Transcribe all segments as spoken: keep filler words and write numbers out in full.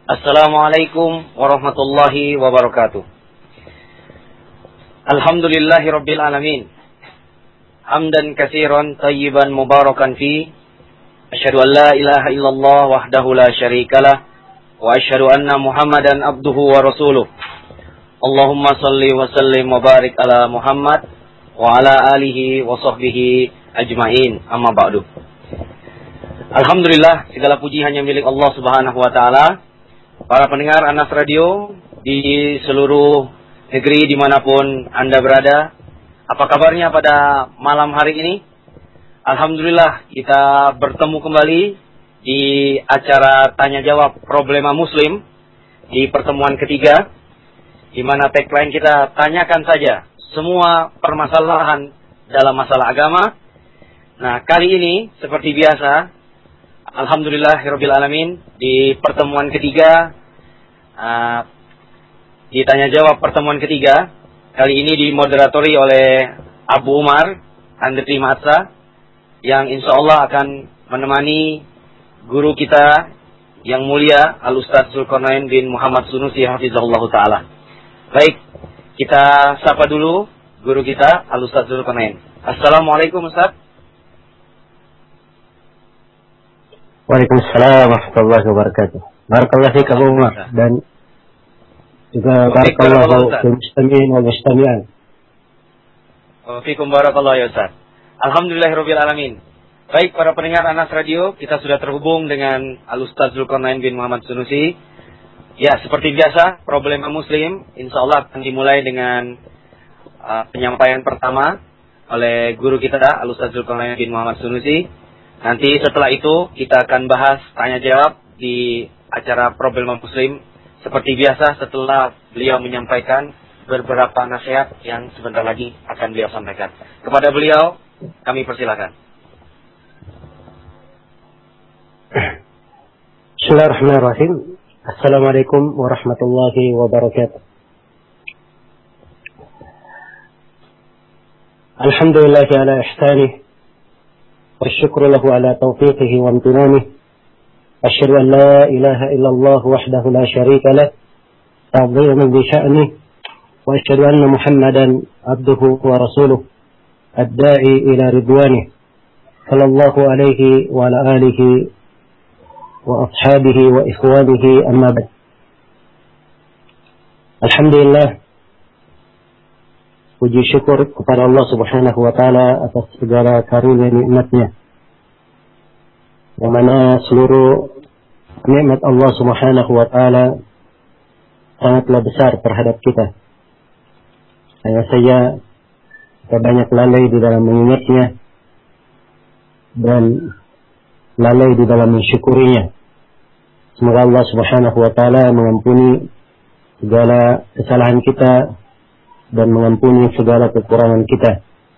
Assalamualaikum warahmatullahi wabarakatuh. Alhamdulillahi rabbil alamin. Hamdan katsiran tayyiban mubarakan fi. Asyhadu an la ilaha illallah wahdahu la syarikalah wa asyhadu anna Muhammadan abduhu wa rasuluh. Allahumma salli wa sallim wa barik ala Muhammad wa ala alihi wa sahbihi ajmain. Amma ba'du. Alhamdulillah, segala puji hanya milik Allah Subhanahu wa taala. Para pendengar Anas Radio di seluruh negeri dimanapun Anda berada, apa kabarnya pada malam hari ini? Alhamdulillah, kita bertemu kembali di acara Tanya Jawab Problema Muslim di pertemuan ketiga, di mana tagline kita tanyakan saja semua permasalahan dalam masalah agama. Nah, kali ini seperti biasa, alhamdulillahirabbil alamin, di pertemuan ketiga, uh, di tanya jawab pertemuan ketiga, kali ini dimoderatori oleh Abu Umar Andri Matsa, yang insya Allah akan menemani guru kita yang mulia Al-Ustaz Zulkarnain bin Muhammad Sunusi hafizahullah ta'ala. Baik, kita sapa dulu guru kita Al-Ustaz Zulkarnain. Assalamualaikum Ustaz. Waalaikumsalam warahmatullahi wabarakatuh. Barakallahu fiik Abu Umar, dan juga barakallahu fil mustami'in wal mustami'at. Wa fiikum barakallahu ya Ustaz. Alhamdulillahirabbil alamin. Baik para pendengar Anas Radio, kita sudah terhubung dengan Al-Ustaz Zulkarnain bin Muhammad Sunusi. Ya, seperti biasa, Problema Muslim insyaallah akan dimulai dengan uh, penyampaian pertama oleh guru kita Al-Ustaz Zulkarnain bin Muhammad Sunusi. Nanti setelah itu kita akan bahas tanya jawab di acara Problema Muslim seperti biasa setelah beliau menyampaikan beberapa nasihat yang sebentar lagi akan beliau sampaikan. Kepada beliau kami persilakan. Bismillahirrahmanirrahim. Assalamualaikum warahmatullahi wabarakatuh. Alhamdulillah ala ihsanih. والشكر له على توفيقه وامتنانه. أشهد أن لا إله إلا الله وحده لا شريك له تعظيما بشأنه، وأشهد أن محمدا عبده ورسوله الداعي إلى رضوانه صلى الله عليه وعلى آله وأصحابه وإخوانه أما بعد. Alhamdulillah, puji syukur kepada Allah Subhanahu wa taala atas segala karunia nikmatnya, yang mana seluruh nikmat Allah Subhanahu wa taala sangatlah besar terhadap kita. Hanya saja kita banyak lalai di dalam mengingatnya dan lalai di dalam mensyukurinya. Semoga Allah Subhanahu wa taala mengampuni segala kesalahan kita dan mengampuni segala kekurangan kita.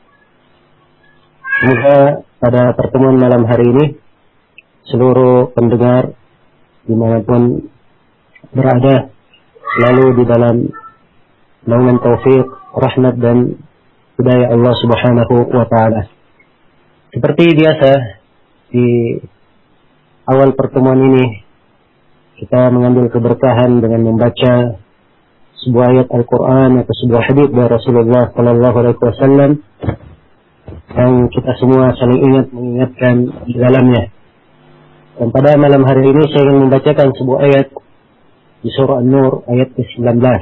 Semoga pada pertemuan malam hari ini seluruh pendengar dimanapun berada selalu di dalam naungan taufik, rahmat dan hidayah Allah Subhanahu wa taala. Seperti biasa di awal pertemuan ini kita mengambil keberkahan dengan membaca sebuah ayat Al-Quran atau sebuah hadits dari Rasulullah Sallallahu Alaihi Wasallam yang kita semua saling ingat mengingatkan di dalamnya. Dan pada malam hari ini saya ingin membacakan sebuah ayat di surah An-Nur ayat ke sembilan belas,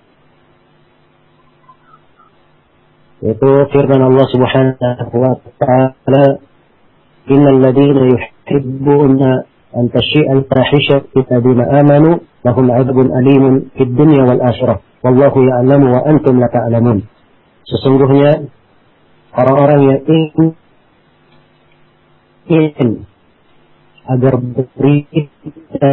yaitu firman Allah Subhanahu wa taala, innal ladzina yuhibbuna an tashi'a al-fahishatu fi alladhina amanu lahum 'adzabun alimun fid dunya wal akhirah wallahu ya'lamu wa antum la ta'lamun. Sesungguhnya orang-orang yang ingin, ingin agar berita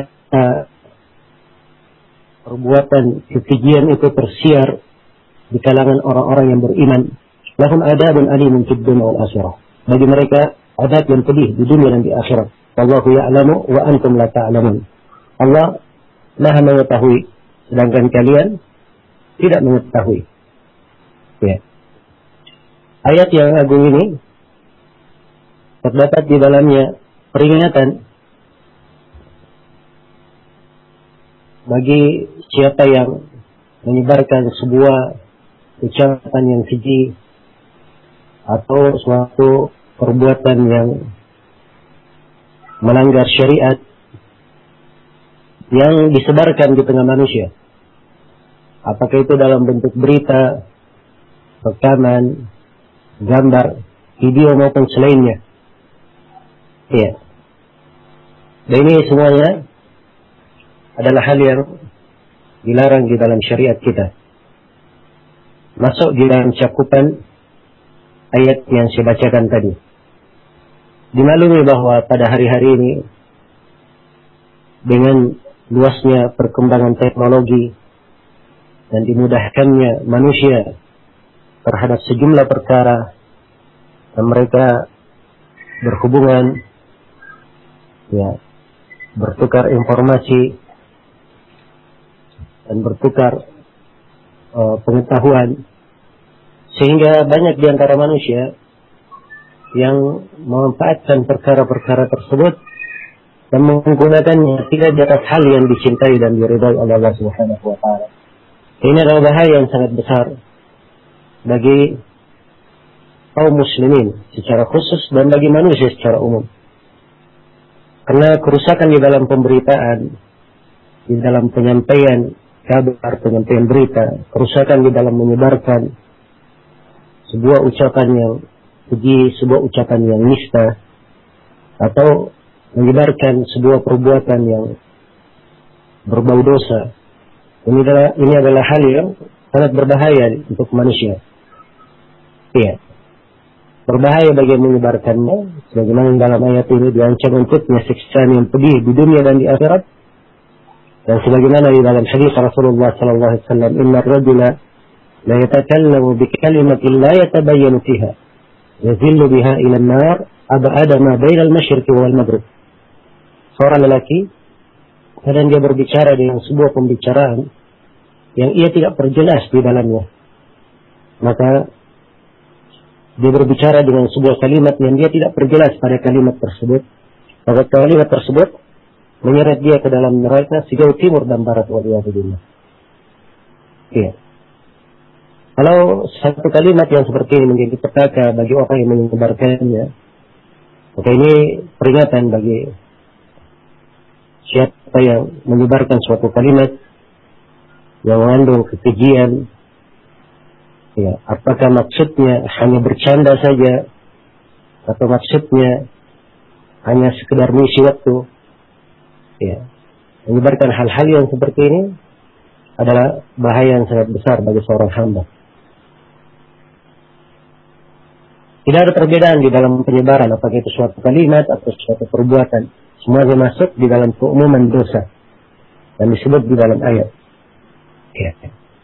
perbuatan kekejian itu tersiar di kalangan orang-orang yang beriman, lahum 'adzabun alimun fid dunya wal akhirah, bagi mereka adab yang pedih di dunia dan di akhirat. Wallahu ya'lamu wa antum la ta'lamun. Allah Maha mengetahui, sedangkan kalian tidak mengetahui. Ya. Ayat yang agung ini terdapat di dalamnya peringatan bagi siapa yang menyebarkan sebuah ucapan yang keji atau suatu perbuatan yang melanggar syariat yang disebarkan di tengah manusia, apakah itu dalam bentuk berita, rekaman, gambar, video maupun selainnya. Ya. Dan ini semuanya adalah hal yang dilarang di dalam syariat kita. Masuk di dalam cakupan ayat yang saya bacakan tadi. Dimaklumi bahwa pada hari-hari ini dengan luasnya perkembangan teknologi dan dimudahkannya manusia terhadap sejumlah perkara dan mereka berhubungan, ya, bertukar informasi dan bertukar uh, pengetahuan, sehingga banyak di antara manusia yang memanfaatkan perkara-perkara tersebut dan menggunakannya tidak di atas hal yang dicintai dan diridhai oleh Allah Subhanahu wa taala. Ini adalah bahaya yang sangat besar bagi kaum muslimin secara khusus dan bagi manusia secara umum. Karena kerusakan di dalam pemberitaan, di dalam penyampaian kabar, penyampaian berita, kerusakan di dalam menyebarkan sebuah ucapan yang keji, sebuah ucapan yang nista, atau menyebarkan sebuah perbuatan yang berbau dosa. Ini adalah, ini adalah hal yang sangat berbahaya untuk manusia. Iya. Berbahaya bagi yang menyebarkannya, sebagaimana dalam ayat ini diancam untuknya siksaan yang pedih di dunia dan di akhirat. Dan sebagaimana di dalam hadis Rasulullah sallallahu alaihi wasallam, "Inna ar-rajula la yatakallamu bi kalimatin la yatabayyanu fiha, yazillu biha ila an-nar ab'ada ma bainal masyriqi wal maghrib." Seorang lelaki kadang dia berbicara dengan sebuah pembicaraan yang ia tidak perjelas di dalamnya. Maka dia berbicara dengan sebuah kalimat yang dia tidak perjelas pada kalimat tersebut. Maka kalimat tersebut menyeret dia ke dalam neraka sejauh timur dan barat. Waliyahudillah. Iya. Kalau satu kalimat yang seperti ini menjadi petaka bagi orang yang menyebarkannya, maka ini peringatan bagi siapa yang menyebarkan suatu kalimat yang mengandung kekejian. Ya, apakah maksudnya hanya bercanda saja atau maksudnya hanya sekedar mengisi waktu? Ya, menyebarkan hal-hal yang seperti ini adalah bahaya yang sangat besar bagi seorang hamba. Tidak ada perbedaan di dalam penyebaran, apakah itu suatu kalimat atau suatu perbuatan. Semuanya masuk di dalam keumuman dosa dan disebut di dalam ayat. Ya.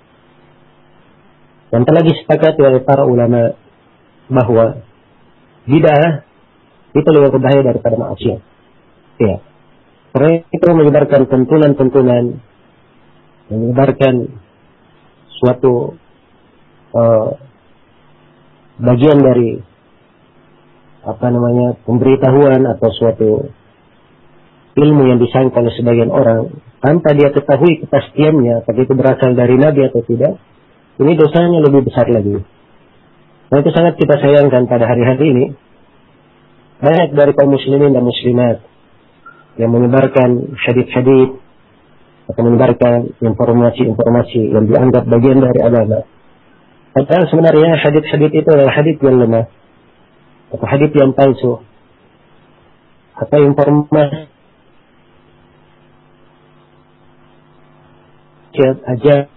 Dan telah disepakati oleh para ulama bahwa bid'ah itu lebih berbahaya daripada maksiat. Ya. Karena itu menyebarkan tuntunan-tuntunan, menyebarkan suatu uh, bagian dari apa namanya pemberitahuan atau suatu ilmu yang disangka oleh sebagian orang tanpa dia ketahui kepastiannya apakah itu berasal dari Nabi atau tidak. Ini dosanya lebih besar lagi. Nah, itu sangat kita sayangkan pada hari-hari ini. Banyak dari kaum muslimin dan muslimat yang menyebarkan hadits-hadits atau menyebarkan informasi-informasi yang dianggap bagian dari agama. Padahal sebenarnya hadits-hadits itu adalah hadits yang lemah atau hadits yang palsu atau informasi aja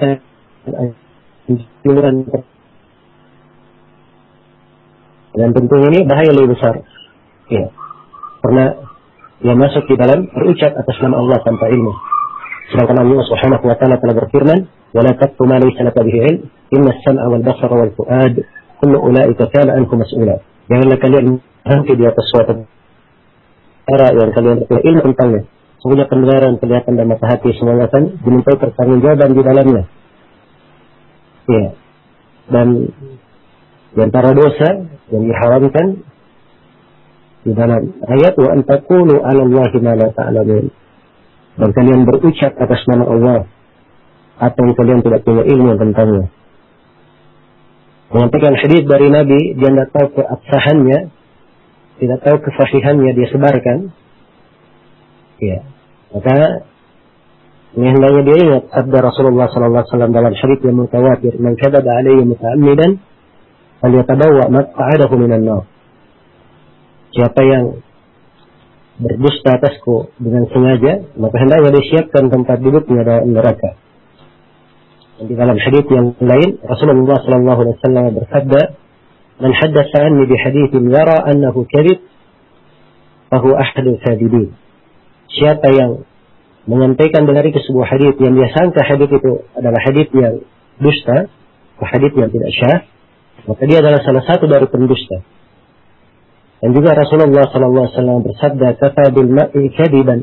dan tentunya ini bahaya lebih besar, ya, karena yang masuk di dalam berucap atas nama Allah tanpa ilmu. Sedangkan Allah Subhanahu wa taala telah berfirman, "Wa la taqfu ma laysa laka bihi ilm, inna as-sam'a wal basara wal fu'ad, kullu ulaika kana anhu mas'ula." Janganlah kalian berhenti di atas suatu perkara yang kalian punya ilmu tentangnya. Sungguhnya pendengaran, penglihatan dan mata hati semuanya akan dimintai pertanggungjawaban di dalamnya. Ya. Dan di antara dosa yang diharamkan di dalam ayat wa an taqulu 'ala Allahi ma la ta'lamun. dan kalian berucap atas nama Allah atau yang kalian tidak punya ilmu tentangnya. Menyampaikan hadis dari Nabi, dia tidak tahu keabsahannya, tidak tahu kesahihannya, dia sebarkan. Ya, maka ini hendaknya dia ingat sabda Rasulullah sallallahu alaihi wasallam dalam hadis yang mutawatir, "Man kadzaba alayya muta'ammidan falyatabawwa maq'adahu minan nar." Siapa yang berdusta atasku dengan sengaja, maka hendaknya disiapkan tempat duduknya dalam neraka. Dan di dalam hadis yang lain, Rasulullah sallallahu alaihi wasallam bersabda, "Man haddatsa anni bi haditsin yara annahu kadhib, fa huwa ahadul kadhibin." Siapa yang menyampaikan dari sebuah hadis yang dia sangka hadis itu adalah hadis yang dusta, atau hadis yang tidak syah, maka dia adalah salah satu dari pendusta. Dan juga Rasulullah sallallahu alaihi wasallam bersabda, "Kafa bil mar'i kadiban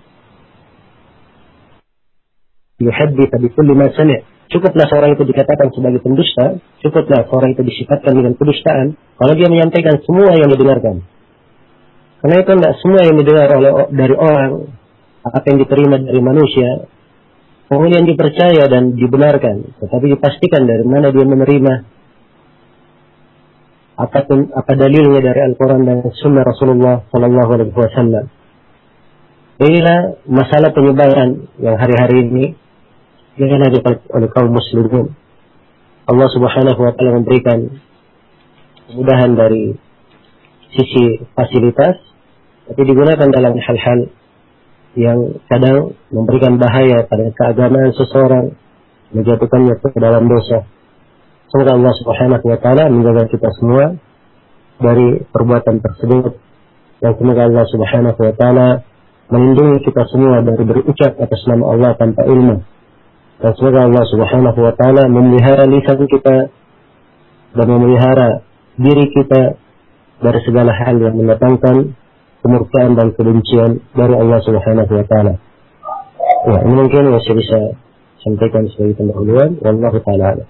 yuhaddits bi kulli ma sami'." Cukuplah seorang itu dikatakan sebagai pendusta, cukuplah seorang itu disifatkan dengan kedustaan kalau dia menyampaikan semua yang didengarkan. Karena itu tidak semua yang didengar oleh dari orang, apa yang diterima dari manusia, kemudian dipercaya dan dibenarkan, tetapi dipastikan dari mana dia menerima, apapun apa dalilnya dari Al-Quran dan Sunnah Rasulullah Sallallahu Alaihi Wasallam. Inilah masalah penyebaran yang hari-hari ini dihadapi oleh kaum muslimin. Allah Subhanahu Wa Taala memberikan kemudahan dari sisi fasilitas, tapi digunakan dalam hal-hal yang kadang memberikan bahaya pada keagamaan seseorang, menjatuhkannya ke dalam dosa. Semoga Allah Subhanahu Wa Taala menjaga kita semua dari perbuatan tersebut, dan semoga Allah Subhanahu Wa Taala melindungi kita semua dari berucap atas nama Allah tanpa ilmu, dan semoga Allah Subhanahu Wa Taala memelihara lisan kita dan memelihara diri kita dari segala hal yang mendatangkan kemurkaan dan kebencian dari Allah Subhanahu Wa Taala. Ya, ini mungkin yang saya bisa sampaikan sebagai pendahuluan. Wallahu taala.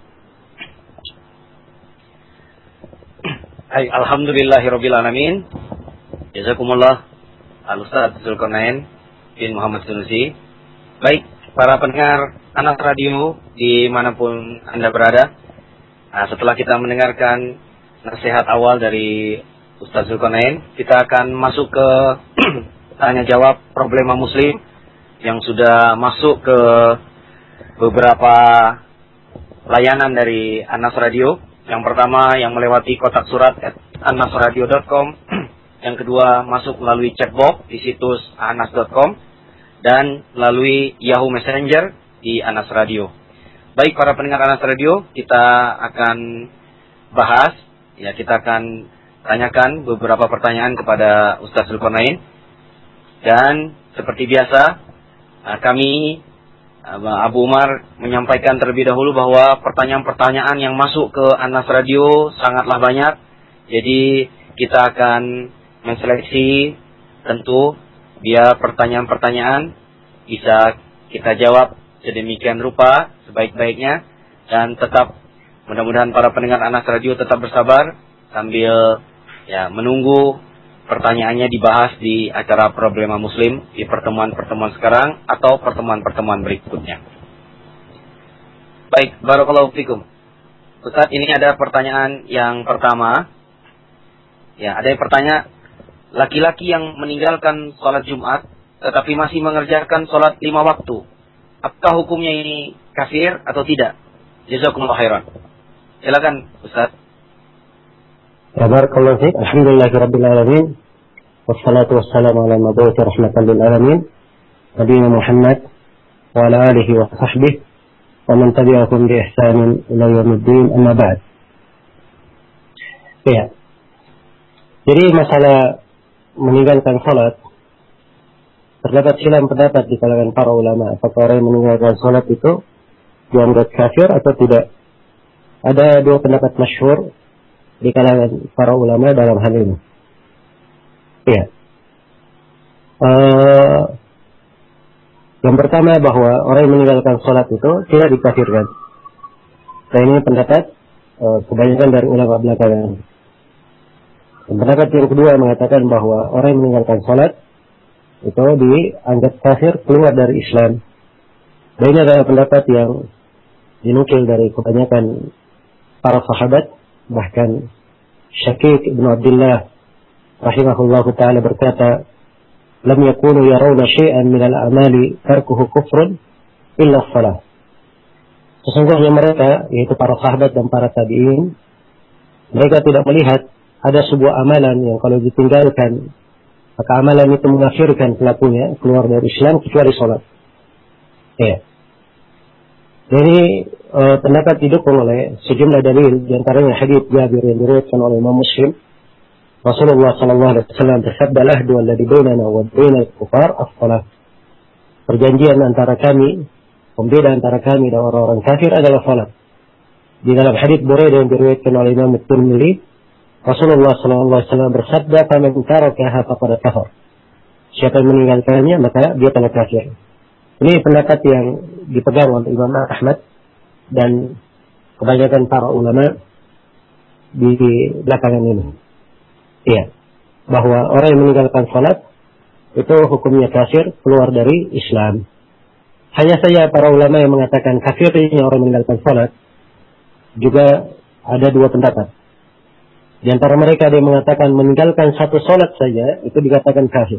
Hai, alhamdulillahirabbil alamin. Jazakumullah Al-Ustaz Zulkarnain bin Muhammad Sunusi. Baik, para pendengar Anas Radio dimanapun Anda berada, nah, setelah kita mendengarkan nasihat awal dari Ustaz Zulkarnain, kita akan masuk ke tanya jawab problema muslim yang sudah masuk ke beberapa layanan dari Anas Radio. Yang pertama yang melewati kotak surat at annasradio dot com, yang kedua masuk melalui chatbox di situs anas dot com, dan melalui Yahoo Messenger di Anas Radio. Baik para pendengar Anas Radio, kita akan bahas, ya kita akan tanyakan beberapa pertanyaan kepada Ustaz Zulkarnain. Dan seperti biasa, kami Abu Umar menyampaikan terlebih dahulu bahwa pertanyaan-pertanyaan yang masuk ke Anas Radio sangatlah banyak. Jadi kita akan menseleksi tentu biar pertanyaan-pertanyaan bisa kita jawab sedemikian rupa sebaik-baiknya, dan tetap mudah-mudahan para pendengar Anas Radio tetap bersabar sambil ya menunggu pertanyaannya dibahas di acara Problema Muslim di pertemuan-pertemuan sekarang atau pertemuan-pertemuan berikutnya. Baik, barakallahu fikum. Ustaz, ini ada pertanyaan yang pertama. Ya, ada yang bertanya, laki-laki yang meninggalkan sholat Jumat tetapi masih mengerjakan sholat lima waktu, apakah hukumnya ini kafir atau tidak? Jazakumullah khairan. Silakan Ustaz. Ya, barakallahu fiik. Alhamdulillahirabbil alamin. Wassalatu wassalamu ala mab'uts rahmatan lil alamin, nabiyina Muhammad wa ala alihi wa sahbihi wa man tabi'ahum bi ihsanin ila yaumiddin, amma ba'd. Ya. Jadi masalah meninggalkan salat, terdapat silang pendapat di kalangan para ulama, apakah orang yang meninggalkan salat itu dianggap kafir atau tidak. Ada dua pendapat masyhur di kalangan para ulama dalam hal ini. Ya. Uh, yang pertama bahwa orang yang meninggalkan sholat itu tidak dikafirkan. Nah, ini pendapat uh, kebanyakan dari ulama belakangan. Dan pendapat yang kedua mengatakan bahwa orang yang meninggalkan sholat itu dianggap kafir, keluar dari Islam. Dan ini adalah pendapat yang dinukil dari kebanyakan para sahabat, bahkan Syakik ibn Abdullah rahimahullahu ta'ala berkata, lam yakunu yarawna syai'an min al-a'mali tarkuhu kufrun illa salah. Sesungguhnya mereka, yaitu para sahabat dan para tabi'in, mereka tidak melihat ada sebuah amalan yang kalau ditinggalkan, maka amalan itu mengakhirkan pelakunya keluar dari Islam kecuali sholat. Ya. Jadi uh, pendapat didukung oleh sejumlah dalil, di antaranya hadits Jabir yang diriwayatkan oleh Imam Muslim. Rasulullah sallallahu alaihi wasallam bersabda, "Al-ahdu alladhi bainana wa bainal kufar as-shalah." Perjanjian antara kami, pembeda antara kami dan orang-orang kafir adalah salat. Di dalam hadits Buraidah yang diriwayatkan oleh Imam At-Tirmidzi, Rasulullah sallallahu alaihi wasallam bersabda, "Faman tarakaha faqad kafar." Siapa yang meninggalkannya maka dia telah kafir. Ini pendapat yang dipegang oleh Imam Ahmad dan kebanyakan para ulama di belakangan ini. Iya, bahwa orang yang meninggalkan salat itu hukumnya kafir, keluar dari Islam. Hanya saja para ulama yang mengatakan kafirnya orang meninggalkan salat juga ada dua pendapat. Di antara mereka ada yang mengatakan meninggalkan satu salat saja itu dikatakan kafir.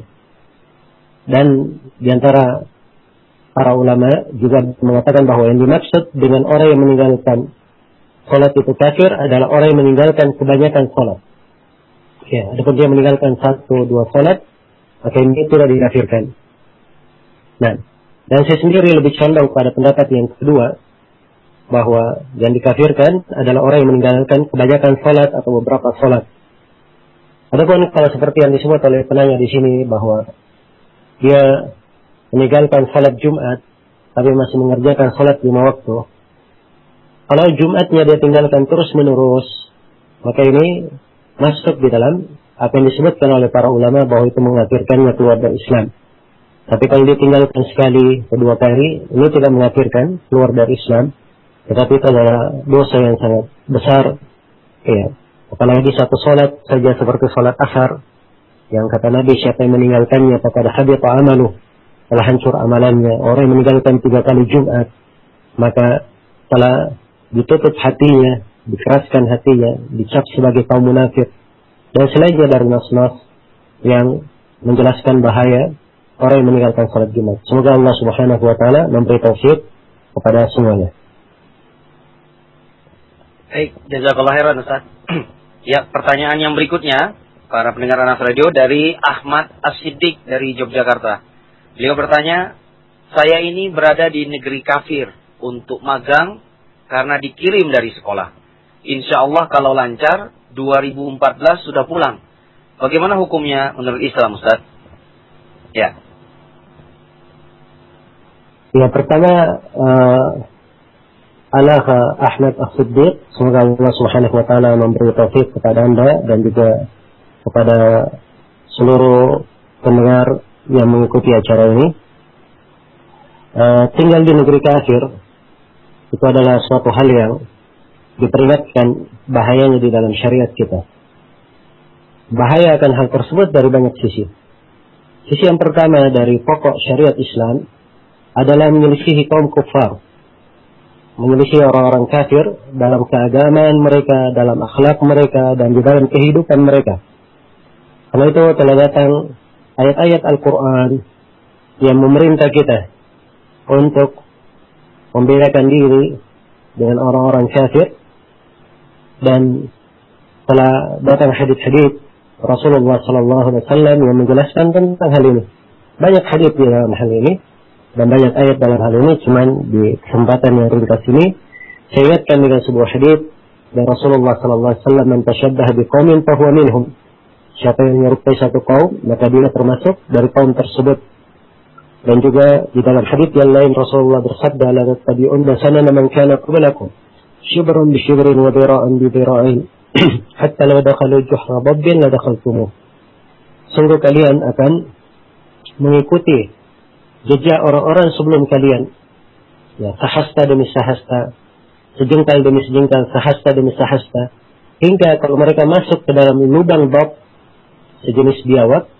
Dan di antara para ulama juga mengatakan bahwa yang dimaksud dengan orang yang meninggalkan salat itu kafir adalah orang yang meninggalkan kebanyakan salat. Ya, adapun dia meninggalkan satu dua salat, maka ini tidak dikafirkan. Nah, dan saya sendiri lebih condong pada pendapat yang kedua, bahwa yang dikafirkan adalah orang yang meninggalkan kebanyakan salat atau beberapa salat. Adapun kalau seperti yang disebut oleh penanya di sini bahwa dia meninggalkan salat Jumat tapi masih mengerjakan salat lima waktu, kalau Jumatnya dia tinggalkan terus menerus, maka ini masuk di dalam apa yang disebutkan oleh para ulama bahwa itu mengafirkannya keluar dari Islam. Tapi kalau dia tinggalkan sekali atau dua kali, ini tidak mengafirkan keluar dari Islam, tetapi itu adalah dosa yang sangat besar. Ya, apalagi satu salat saja seperti salat asar, yang kata Nabi siapa yang meninggalkannya faqad habita amaluh, telah hancur amalannya. Orang yang meninggalkan tiga kali Jumat, maka telah ditutup hatinya, dikeraskan hatinya, dicap sebagai kaum munafik. Dan selainnya dari nas-nas yang menjelaskan bahaya orang yang meninggalkan salat Jumat. Semoga Allah Subhanahu wa taala memberi taufik kepada semuanya. Baik, jazakallah khairan Ustaz. Ya, pertanyaan yang berikutnya para pendengar Anas Radio dari Ahmad As-Siddiq dari Yogyakarta. Beliau bertanya, saya ini berada di negeri kafir untuk magang karena dikirim dari sekolah. Insya Allah kalau lancar dua ribu empat belas sudah pulang. Bagaimana hukumnya menurut Islam, Ustaz? Ya. Ya, pertama uh, Alah Ahmad As-Siddiq, semoga Allah Subhanahu wa taala memberi taufik kepada Anda dan juga kepada seluruh pendengar yang mengikuti acara ini. Uh, tinggal di negeri kafir itu adalah suatu hal yang diperingatkan bahayanya di dalam syariat kita. Bahaya akan hal tersebut dari banyak sisi. Sisi yang pertama dari pokok syariat Islam adalah menyelisihi kaum kufar, menyelisihi orang-orang kafir dalam keagamaan mereka, dalam akhlak mereka, dan di dalam kehidupan mereka. Karena itu telah datang ayat-ayat Al-Quran yang memerintah kita untuk membedakan diri dengan orang-orang kafir, dan telah datang hadits-hadits Rasulullah sallallahu alaihi wasallam yang menjelaskan tentang hal ini. Banyak hadits di dalam hal ini dan banyak ayat dalam hal ini. Cuman di kesempatan yang ringkas ini saya ingatkan dengan sebuah hadits dari Rasulullah sallallahu alaihi wasallam, "Man tashabbaha biqaumin fahuwa minhum." Siapa yang menyerupai satu kaum maka dia termasuk dari kaum tersebut. Dan juga di dalam hadits yang lain Rasulullah bersabda, "La tattabi'unna sanana man kana qablakum, shibran bi shibrin wa dira'an bi dira'in, hatta law dakhalu juhra dabbin la dakhaltumuh." Sungguh kalian akan mengikuti jejak orang-orang sebelum kalian. Ya, sahasta demi sahasta, sejengkal demi sejengkal, sahasta demi sahasta, hingga kalau mereka masuk ke dalam lubang bab sejenis biawak,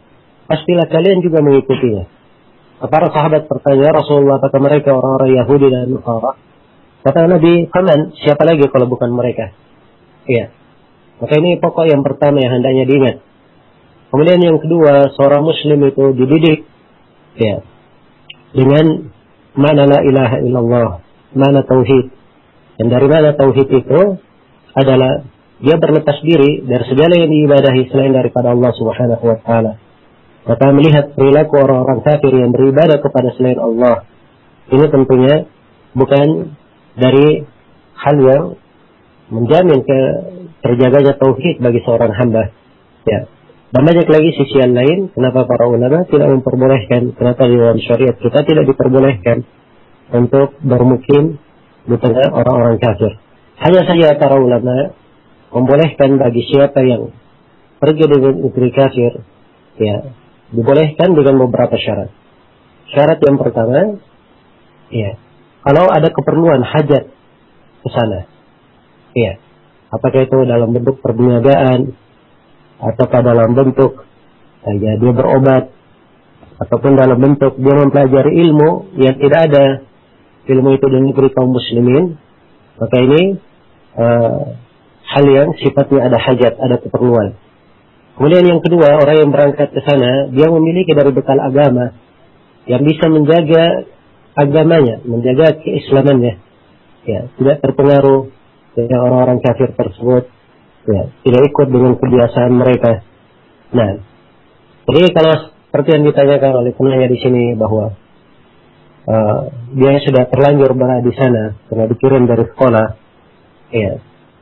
pastilah kalian juga mengikutinya. Para sahabat bertanya, Rasulullah, apakah mereka orang-orang Yahudi dan Nasara? Kata Nabi, "Faman, siapa lagi kalau bukan mereka?" Iya. Maka ini pokok yang pertama yang hendaknya diingat. Kemudian yang kedua, seorang muslim itu dididik ya, dengan mana la ilaha illallah, mana tauhid. Dan dari mana tauhid itu adalah dia berlepas diri dari segala yang diibadahi selain daripada Allah Subhanahu wa taala. Maka melihat perilaku orang-orang kafir yang beribadah kepada selain Allah, ini tentunya bukan dari hal yang menjamin ke terjaganya tauhid bagi seorang hamba. Ya. Dan banyak lagi sisi yang lain, kenapa para ulama tidak memperbolehkan, kenapa di dalam syariat kita tidak diperbolehkan untuk bermukim di tengah orang-orang kafir. Hanya saja para ulama membolehkan bagi siapa yang pergi dengan negeri kafir, ya, dibolehkan dengan beberapa syarat. Syarat yang pertama, ya, kalau ada keperluan hajat ke sana, ya, apakah itu dalam bentuk perniagaan, ataukah dalam bentuk ya, dia berobat, ataupun dalam bentuk dia mempelajari ilmu yang tidak ada ilmu itu di negeri kaum muslimin, maka ini uh, hal yang sifatnya ada hajat, ada keperluan. Kemudian yang kedua, orang yang berangkat ke sana, dia memiliki dari bekal agama yang bisa menjaga agamanya, menjaga keislamannya, ya, tidak terpengaruh dengan orang-orang kafir tersebut, ya, tidak ikut dengan kebiasaan mereka. Nah, jadi kalau seperti yang ditanyakan oleh penanya di sini bahwa uh, dia sudah terlanjur berada di sana karena dikirim dari sekolah, ya,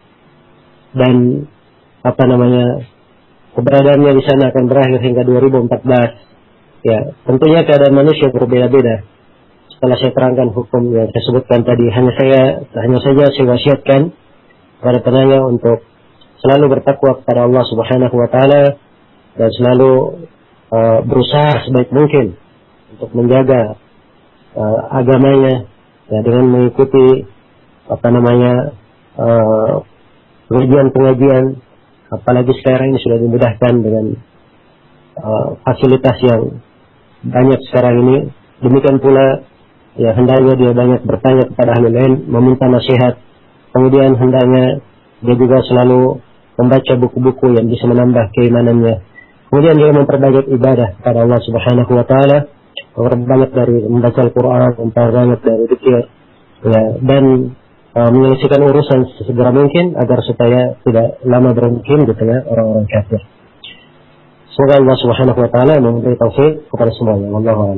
dan apa namanya keberadaannya di sana akan berakhir hingga dua ribu empat belas. Ya, tentunya keadaan manusia berbeda-beda. Setelah saya terangkan hukum yang saya sebutkan tadi, hanya saya hanya saja saya wasiatkan kepada penanya untuk selalu bertakwa kepada Allah Subhanahu wa taala dan selalu uh, berusaha sebaik mungkin untuk menjaga uh, agamanya ya, dengan mengikuti apa namanya uh, pengajian-pengajian, apalagi sekarang ini sudah dimudahkan dengan uh, fasilitas yang banyak sekarang ini. Demikian pula ya hendaknya dia banyak bertanya kepada ahli ilmu, meminta nasihat. Kemudian hendaknya dia juga selalu membaca buku-buku yang bisa menambah keimanannya. Kemudian dia memperbanyak ibadah kepada Allah Subhanahu wa taala, memperbanyak dari membaca Al-Qur'an, memperbanyak dari zikir, ya, dan uh, menyelesaikan urusan sesegera mungkin agar supaya tidak lama bermukim di tengah orang-orang kafir. Semoga Allah Subhanahu wa taala memberi taufik kepada semuanya. Wallahu a'lam.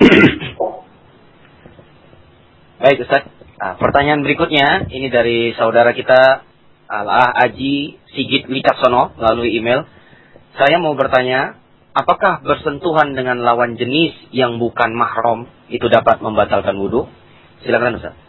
Baik Ustaz, nah, pertanyaan berikutnya ini dari saudara kita Al-Ah Aji Sigit Wicaksono melalui email. Saya mau bertanya, apakah bersentuhan dengan lawan jenis yang bukan mahram itu dapat membatalkan wudu? Silakan Ustaz.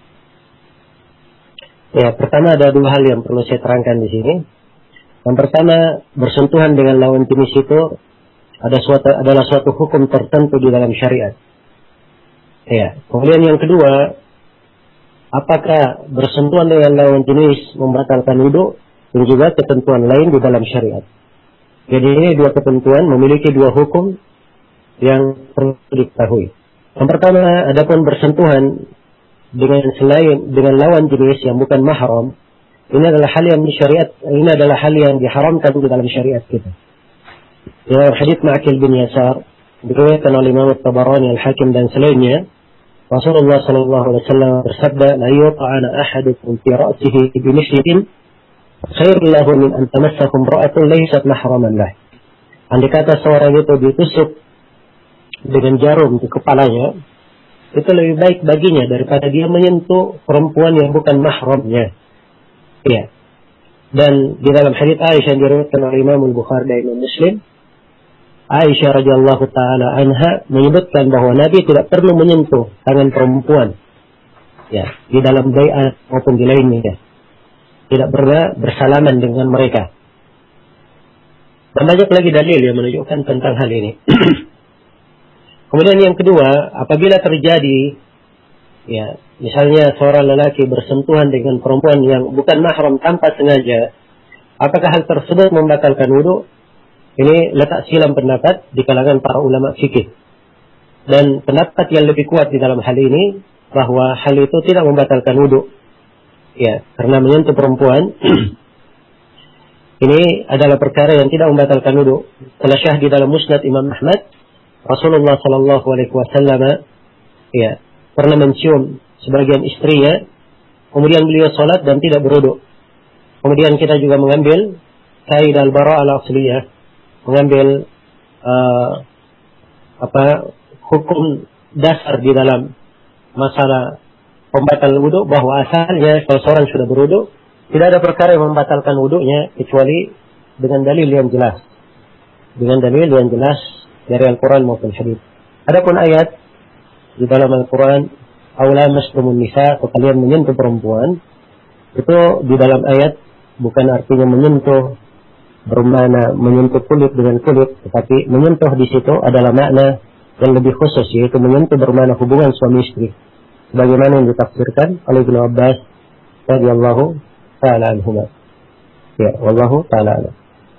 Ya, pertama ada dua hal yang perlu saya terangkan di sini. Yang pertama, bersentuhan dengan lawan jenis itu ada suatu, adalah suatu hukum tertentu di dalam syariat. Ya, kemudian yang kedua, apakah bersentuhan dengan lawan jenis membatalkan wudu? Dan juga ketentuan lain di dalam syariat. Jadi ini dua ketentuan memiliki dua hukum yang perlu diketahui. Yang pertama, adapun bersentuhan dengan selain dengan lawan jenis yang bukan mahram, ini adalah hal yang di syariat, ini adalah hal yang diharamkan di dalam syariat kita. Ya, hadits Ma'qil bin Yasar diriwayatkan oleh Imam At-Tabarani, Al-Hakim dan selainnya, Rasulullah sallallahu alaihi wasallam bersabda, "La yut'ana ahadukum fi ra'sihi bi mishrin khairul lahu min an tamassakum ra'atun laysat mahraman lah." Andai kata seorang itu ditusuk dengan jarum di kepalanya, itu lebih baik baginya daripada dia menyentuh perempuan yang bukan mahramnya. Iya. Dan di dalam hadits Aisyah yang diriwayatkan oleh Imam Al-Bukhari dan Imam Muslim, Aisyah radhiyallahu taala anha menyebutkan bahwa Nabi tidak perlu menyentuh tangan perempuan, ya, di dalam bai'ah maupun di lainnya, tidak pernah bersalaman dengan mereka. Dan banyak lagi dalil yang menunjukkan tentang hal ini. Kemudian yang kedua, apabila terjadi, ya, misalnya seorang lelaki bersentuhan dengan perempuan yang bukan mahram tanpa sengaja, apakah hal tersebut membatalkan wudu? Ini letak silam pendapat di kalangan para ulama fikih. Dan pendapat yang lebih kuat di dalam hal ini bahwa hal itu tidak membatalkan wudu. Ya, karena menyentuh perempuan ini adalah perkara yang tidak membatalkan wudu. Telah syah di dalam Musnad Imam Ahmad, Rasulullah Sallallahu Alaihi Wasallam ya pernah mencium sebagian istrinya, kemudian beliau salat dan tidak berwudu. Kemudian kita juga mengambil kaidah al-bara' al-asliyah, mengambil uh, apa hukum dasar di dalam masalah pembatal wudu, bahwa asalnya kalau seorang sudah berwudu tidak ada perkara yang membatalkan wudunya kecuali dengan dalil yang jelas, dengan dalil yang jelas dari Al-Quran maupun hadis. Adapun ayat di dalam Al-Quran, "Aula maslumun nisa," atau kalian menyentuh perempuan, itu di dalam ayat bukan artinya menyentuh bermakna menyentuh kulit dengan kulit, tetapi menyentuh di situ adalah makna yang lebih khusus, yaitu menyentuh bermakna hubungan suami istri, sebagaimana yang ditafsirkan oleh Ibnu Abbas radhiyallahu ta'ala anhuma. Ya, wallahu ta'ala alam.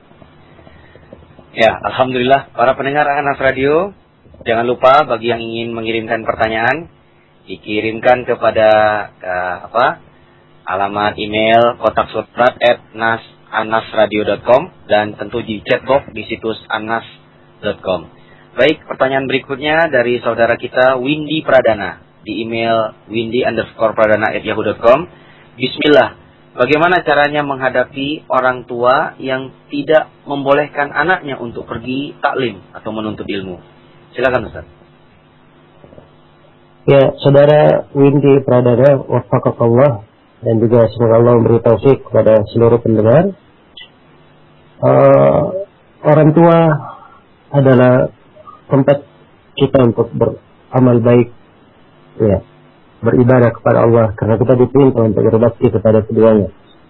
Ya, alhamdulillah para pendengar Anas Radio, jangan lupa bagi yang ingin mengirimkan pertanyaan dikirimkan kepada uh, apa? alamat email kotak surat at nas anasradio dot com dan tentu di chatbox di situs anas dot com. Baik, pertanyaan berikutnya dari saudara kita Windy Pradana di email windy underscore pradana at yahoo dot com. Bismillah, bagaimana caranya menghadapi orang tua yang tidak membolehkan anaknya untuk pergi taklim atau menuntut ilmu? Silakan Ustaz. Ya, saudara Windy Pradana, wafaqakallah, dan juga semoga Allah memberi taufik kepada seluruh pendengar. Uh, orang tua adalah tempat kita untuk beramal baik, ya, beribadah kepada Allah, karena kita diperintah untuk berbakti kepada keduanya.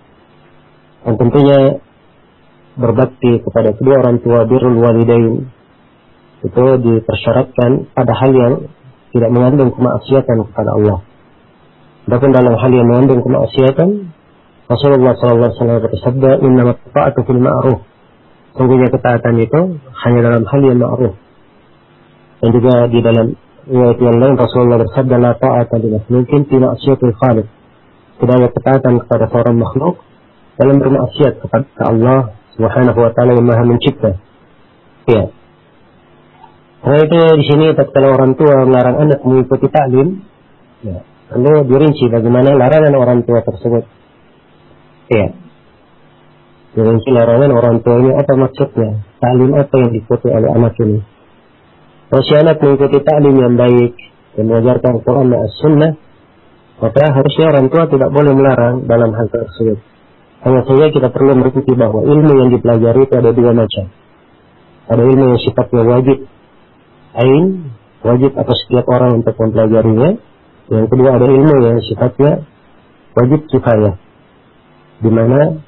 Dan tentunya berbakti kepada kedua orang tua, birrul walidain, itu dipersyaratkan pada hal yang tidak mengandung kemaksiatan kepada Allah. Adapun dalam hal yang mengandung kemaksiatan, Rasulullah sallallahu alaihi wasallam bersabda, "Innamat ta'atu fil ma'ruf." Sungguhnya ketaatan itu hanya dalam hal yang ma'ruf. Dan juga di dalam riwayat yang lain Rasulullah bersabda, "La ta'ata li makhluqin fi ma'siyatil khaliq." Tidak ada ketaatan kepada seorang makhluk dalam bermaksiat kepada Allah Subhanahu wa taala yang Maha Mencipta. Ya. Karena itu di sini tatkala orang tua melarang anak mengikuti taklim, ya, lalu dirinci bagaimana larangan orang tua tersebut. Ya. Dirinci larangan orang tua ini apa maksudnya? Taklim apa yang diikuti oleh anak ini? Kalau si anak mengikuti taklim yang baik dan mengajarkan Al-Quran dan As-Sunnah, maka harusnya orang tua tidak boleh melarang dalam hal tersebut. Hanya saja kita perlu mengerti bahwa ilmu yang dipelajari itu ada dua macam. Ada ilmu yang sifatnya wajib, ain, wajib atas setiap orang untuk mempelajarinya. Yang kedua ada ilmu yang sifatnya wajib kifayah, di mana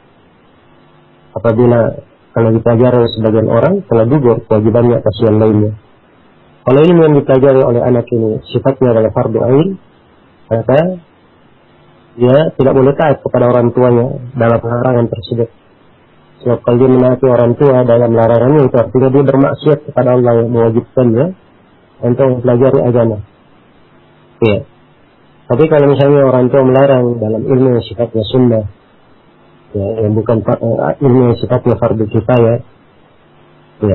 apabila kalau dipelajari sebagian orang telah gugur kewajibannya atas yang lainnya. Kalau ilmu yang dipelajari oleh anak ini sifatnya adalah fardu ain, maka dia tidak boleh taat kepada orang tuanya dalam larangan tersebut. Sebab kalau dia menaati orang tua dalam larangannya, itu artinya dia bermaksiat kepada Allah yang mewajibkannya untuk mempelajari agama. Ya. Tapi kalau misalnya orang tua melarang dalam ilmu yang sifatnya sunnah, ya, yang bukan uh, ilmu yang sifatnya fardu kifayah, ya,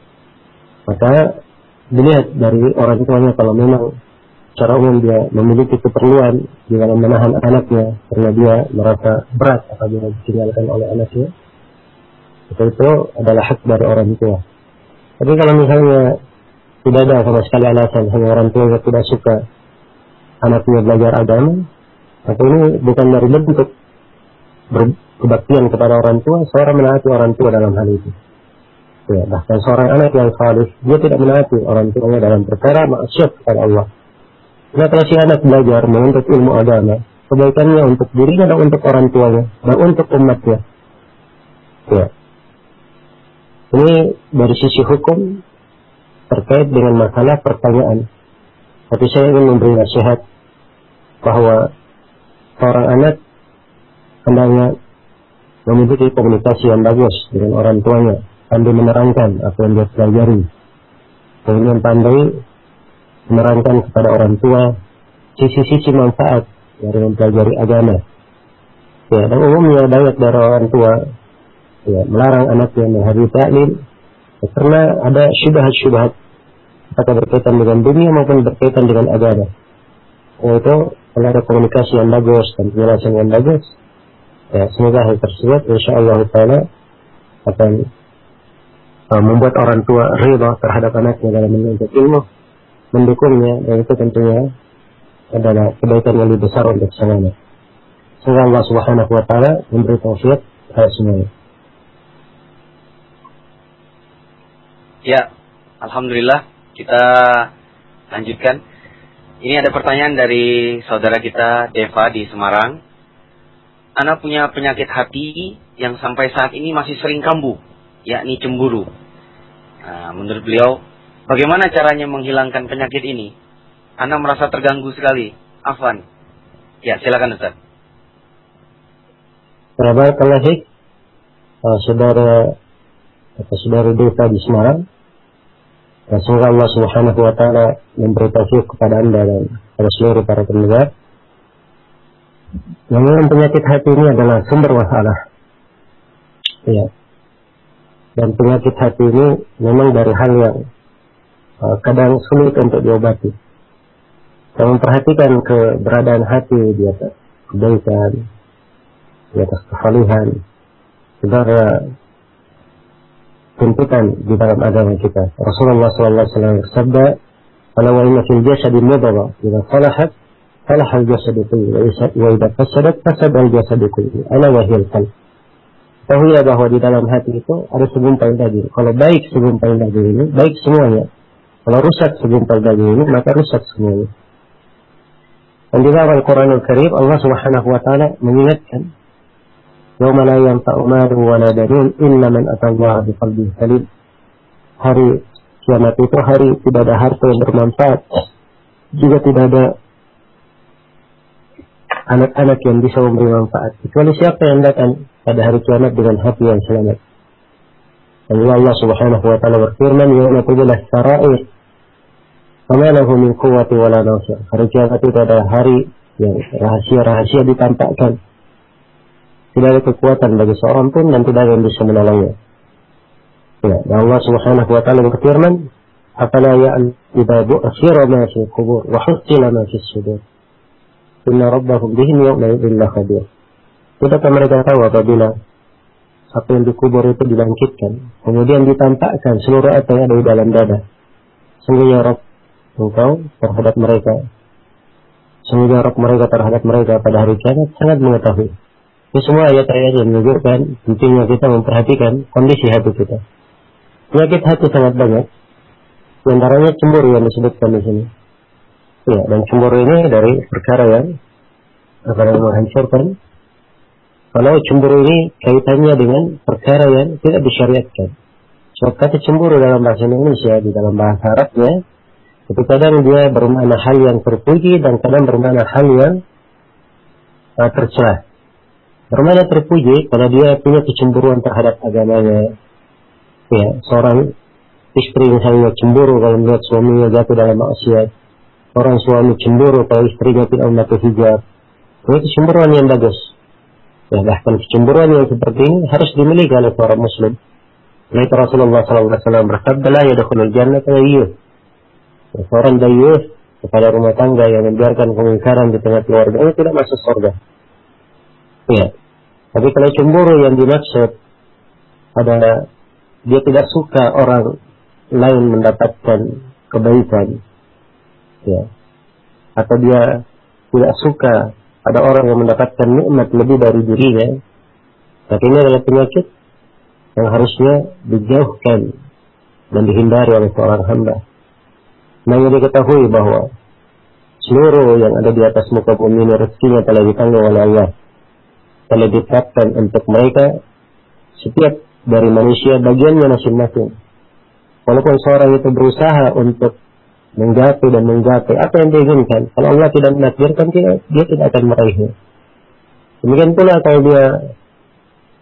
maka dilihat dari orang tuanya kalau memang secara umum dia memiliki keperluan di dalam menahan anaknya karena dia merasa berat apabila ditinggalkan oleh anaknya, itu, itu adalah hak dari orang tua. Tapi kalau misalnya tidak ada sama sekali alasan, hanya orang tua yang tidak suka anaknya belajar agama, maka ini bukan dari bentuk berbaktian kepada orang tua, seorang menaati orang tua dalam hal itu. Ya, bahkan seorang anak yang saleh, dia tidak menaati orang tuanya dalam perkara maksiat kepada Allah. Nah, kalau si anak belajar menuntut ilmu agama, kebaikannya untuk dirinya dan untuk orang tuanya dan untuk umatnya. Ya. Ini dari sisi hukum terkait dengan masalah pertanyaan. Tapi saya ingin memberi nasihat bahwa seorang anak hendaknya memiliki komunikasi yang bagus dengan orang tuanya, pandai menerangkan apa yang dia pelajari, kemudian pandai menerangkan kepada orang tua sisi-sisi manfaat dari mempelajari agama. Ya, dan umumnya banyak dari orang tua ya, melarang anaknya menghadiri taklim ya, karena ada syubhat-syubhat apakah berkaitan dengan dunia maupun berkaitan dengan agama. Yaitu kalau ada komunikasi yang bagus dan penjelasan yang bagus, ya, semoga hal tersebut insyaallah taala akan uh, membuat orang tua ridha terhadap anaknya dalam menuntut ilmu, mendukungnya, dan itu tentunya adalah kebaikan yang lebih besar untuk semuanya. Semoga Allah Subhanahu wa taala memberi taufik kepada semuanya. Ya, alhamdulillah, kita lanjutkan. Ini ada pertanyaan dari saudara kita Deva di Semarang. Ana punya penyakit hati yang sampai saat ini masih sering kambuh, yakni cemburu. Nah, menurut beliau, bagaimana caranya menghilangkan penyakit ini? Ana merasa terganggu sekali. Afwan. Ya, silakan Ustaz. Barakallahu fiik. Uh, saudara atau saudara Deva di Semarang. Ya, semoga Allah Subhanahu wa taala memberi taufik kepada Anda dan kepada seluruh para pendengar. Yang memang penyakit hati ini adalah sumber masalah. Ya. Dan penyakit hati ini memang dari hal yang uh, kadang sulit untuk diobati. Kalau memperhatikan keberadaan hati di atas kebaikan, di atas kesalihan, saudara tuntutan di dalam agama kita. Rasulullah sallallahu alaihi wasallam bersabda, "Ala wa inna fil jasadi mudghah, idza salahat salaha al-jasadu kulluhu, wa idza fasadat fasada al-jasadu kulluhu, ala wa hiya al-qalb." Tahuilah bahwa di dalam hati itu ada segumpal daging. Kalau baik segumpal daging ini, baik semuanya. Kalau rusak segumpal daging ini, maka rusak semuanya. Dan di dalam Al-Quranul Karim, Allah Subhanahu wa taala mengingatkan, "Yauma la yanfa'u malun wa la banun illa man atallaha biqalbin salim." Hari kiamat itu hari tidak ada harta yang bermanfaat, juga tidak ada anak-anak yang bisa memberi manfaat, kecuali siapa yang datang pada hari kiamat dengan hati yang selamat. Dan Allah Subhanahu wa taala berfirman, "Yauma tubulas sarair, fama lahu min quwwati wala nasir." Hari kiamat itu adalah hari yang rahasia-rahasia ditampakkan. Tidak ada kekuatan bagi seorang pun dan tidak ada yang bisa menolongnya. Ya, dan Allah Subhanahu wa taala berfirman, "Afala ya'lamu idza bu'thira ma fi qubur wa husila ma fi sudur. Inna rabbahum bihim yawma idhin lakhabir." Tidakkah mereka tahu apabila apa yang dikubur itu dibangkitkan, kemudian ditampakkan seluruh apa yang ada di dalam dada. Sungguhnya Rabb engkau terhadap mereka, sungguhnya Rabb mereka terhadap mereka pada hari kiamat sangat mengetahui. Ini semua ayat-ayat yang menunjukkan pentingnya kita memperhatikan kondisi hati kita. Penyakit hati sangat banyak. Di antaranya cemburu yang disebutkan di sini. Ya, dan cemburu ini dari perkara yang akan menghancurkan. Kalau cemburu ini kaitannya dengan perkara yang tidak disyariatkan. Sebab kata cemburu dalam bahasa Indonesia, di dalam bahasa Arabnya, itu kadang dia bermakna hal yang terpuji dan kadang bermakna hal yang uh, tercela. Bermakna terpuji kalau dia punya kecemburuan terhadap agamanya. Ya, seorang istri misalnya cemburu kalau melihat suaminya jatuh dalam maksiat. Orang suami cemburu kalau istrinya tidak memakai hijab. Ini kecemburuan yang bagus. Ya, bahkan kecemburuan yang seperti ini harus dimiliki oleh seorang muslim. Lalu Rasulullah sallallahu alaihi wasallam bersabda, "La yadkhulul jannata dayyus." Seorang dayyus kepada rumah tangga yang membiarkan kemungkaran di tengah keluarga itu tidak masuk surga. Ya. Tapi kalau cemburu yang dimaksud adalah dia tidak suka orang lain mendapatkan kebaikan, ya, atau dia tidak suka ada orang yang mendapatkan nikmat lebih dari dirinya, maka ini adalah penyakit yang harusnya dijauhkan dan dihindari oleh seorang hamba. Nah, yang diketahui bahwa seluruh yang ada di atas muka bumi ini rezekinya telah ditanggung oleh Allah, telah ditetapkan untuk mereka. Setiap dari manusia bagiannya masing-masing. Walaupun seorang itu berusaha untuk menggapai dan menggapai apa yang dia inginkan, kalau Allah tidak menakdirkan, dia, dia tidak akan meraihnya. Demikian pula kalau dia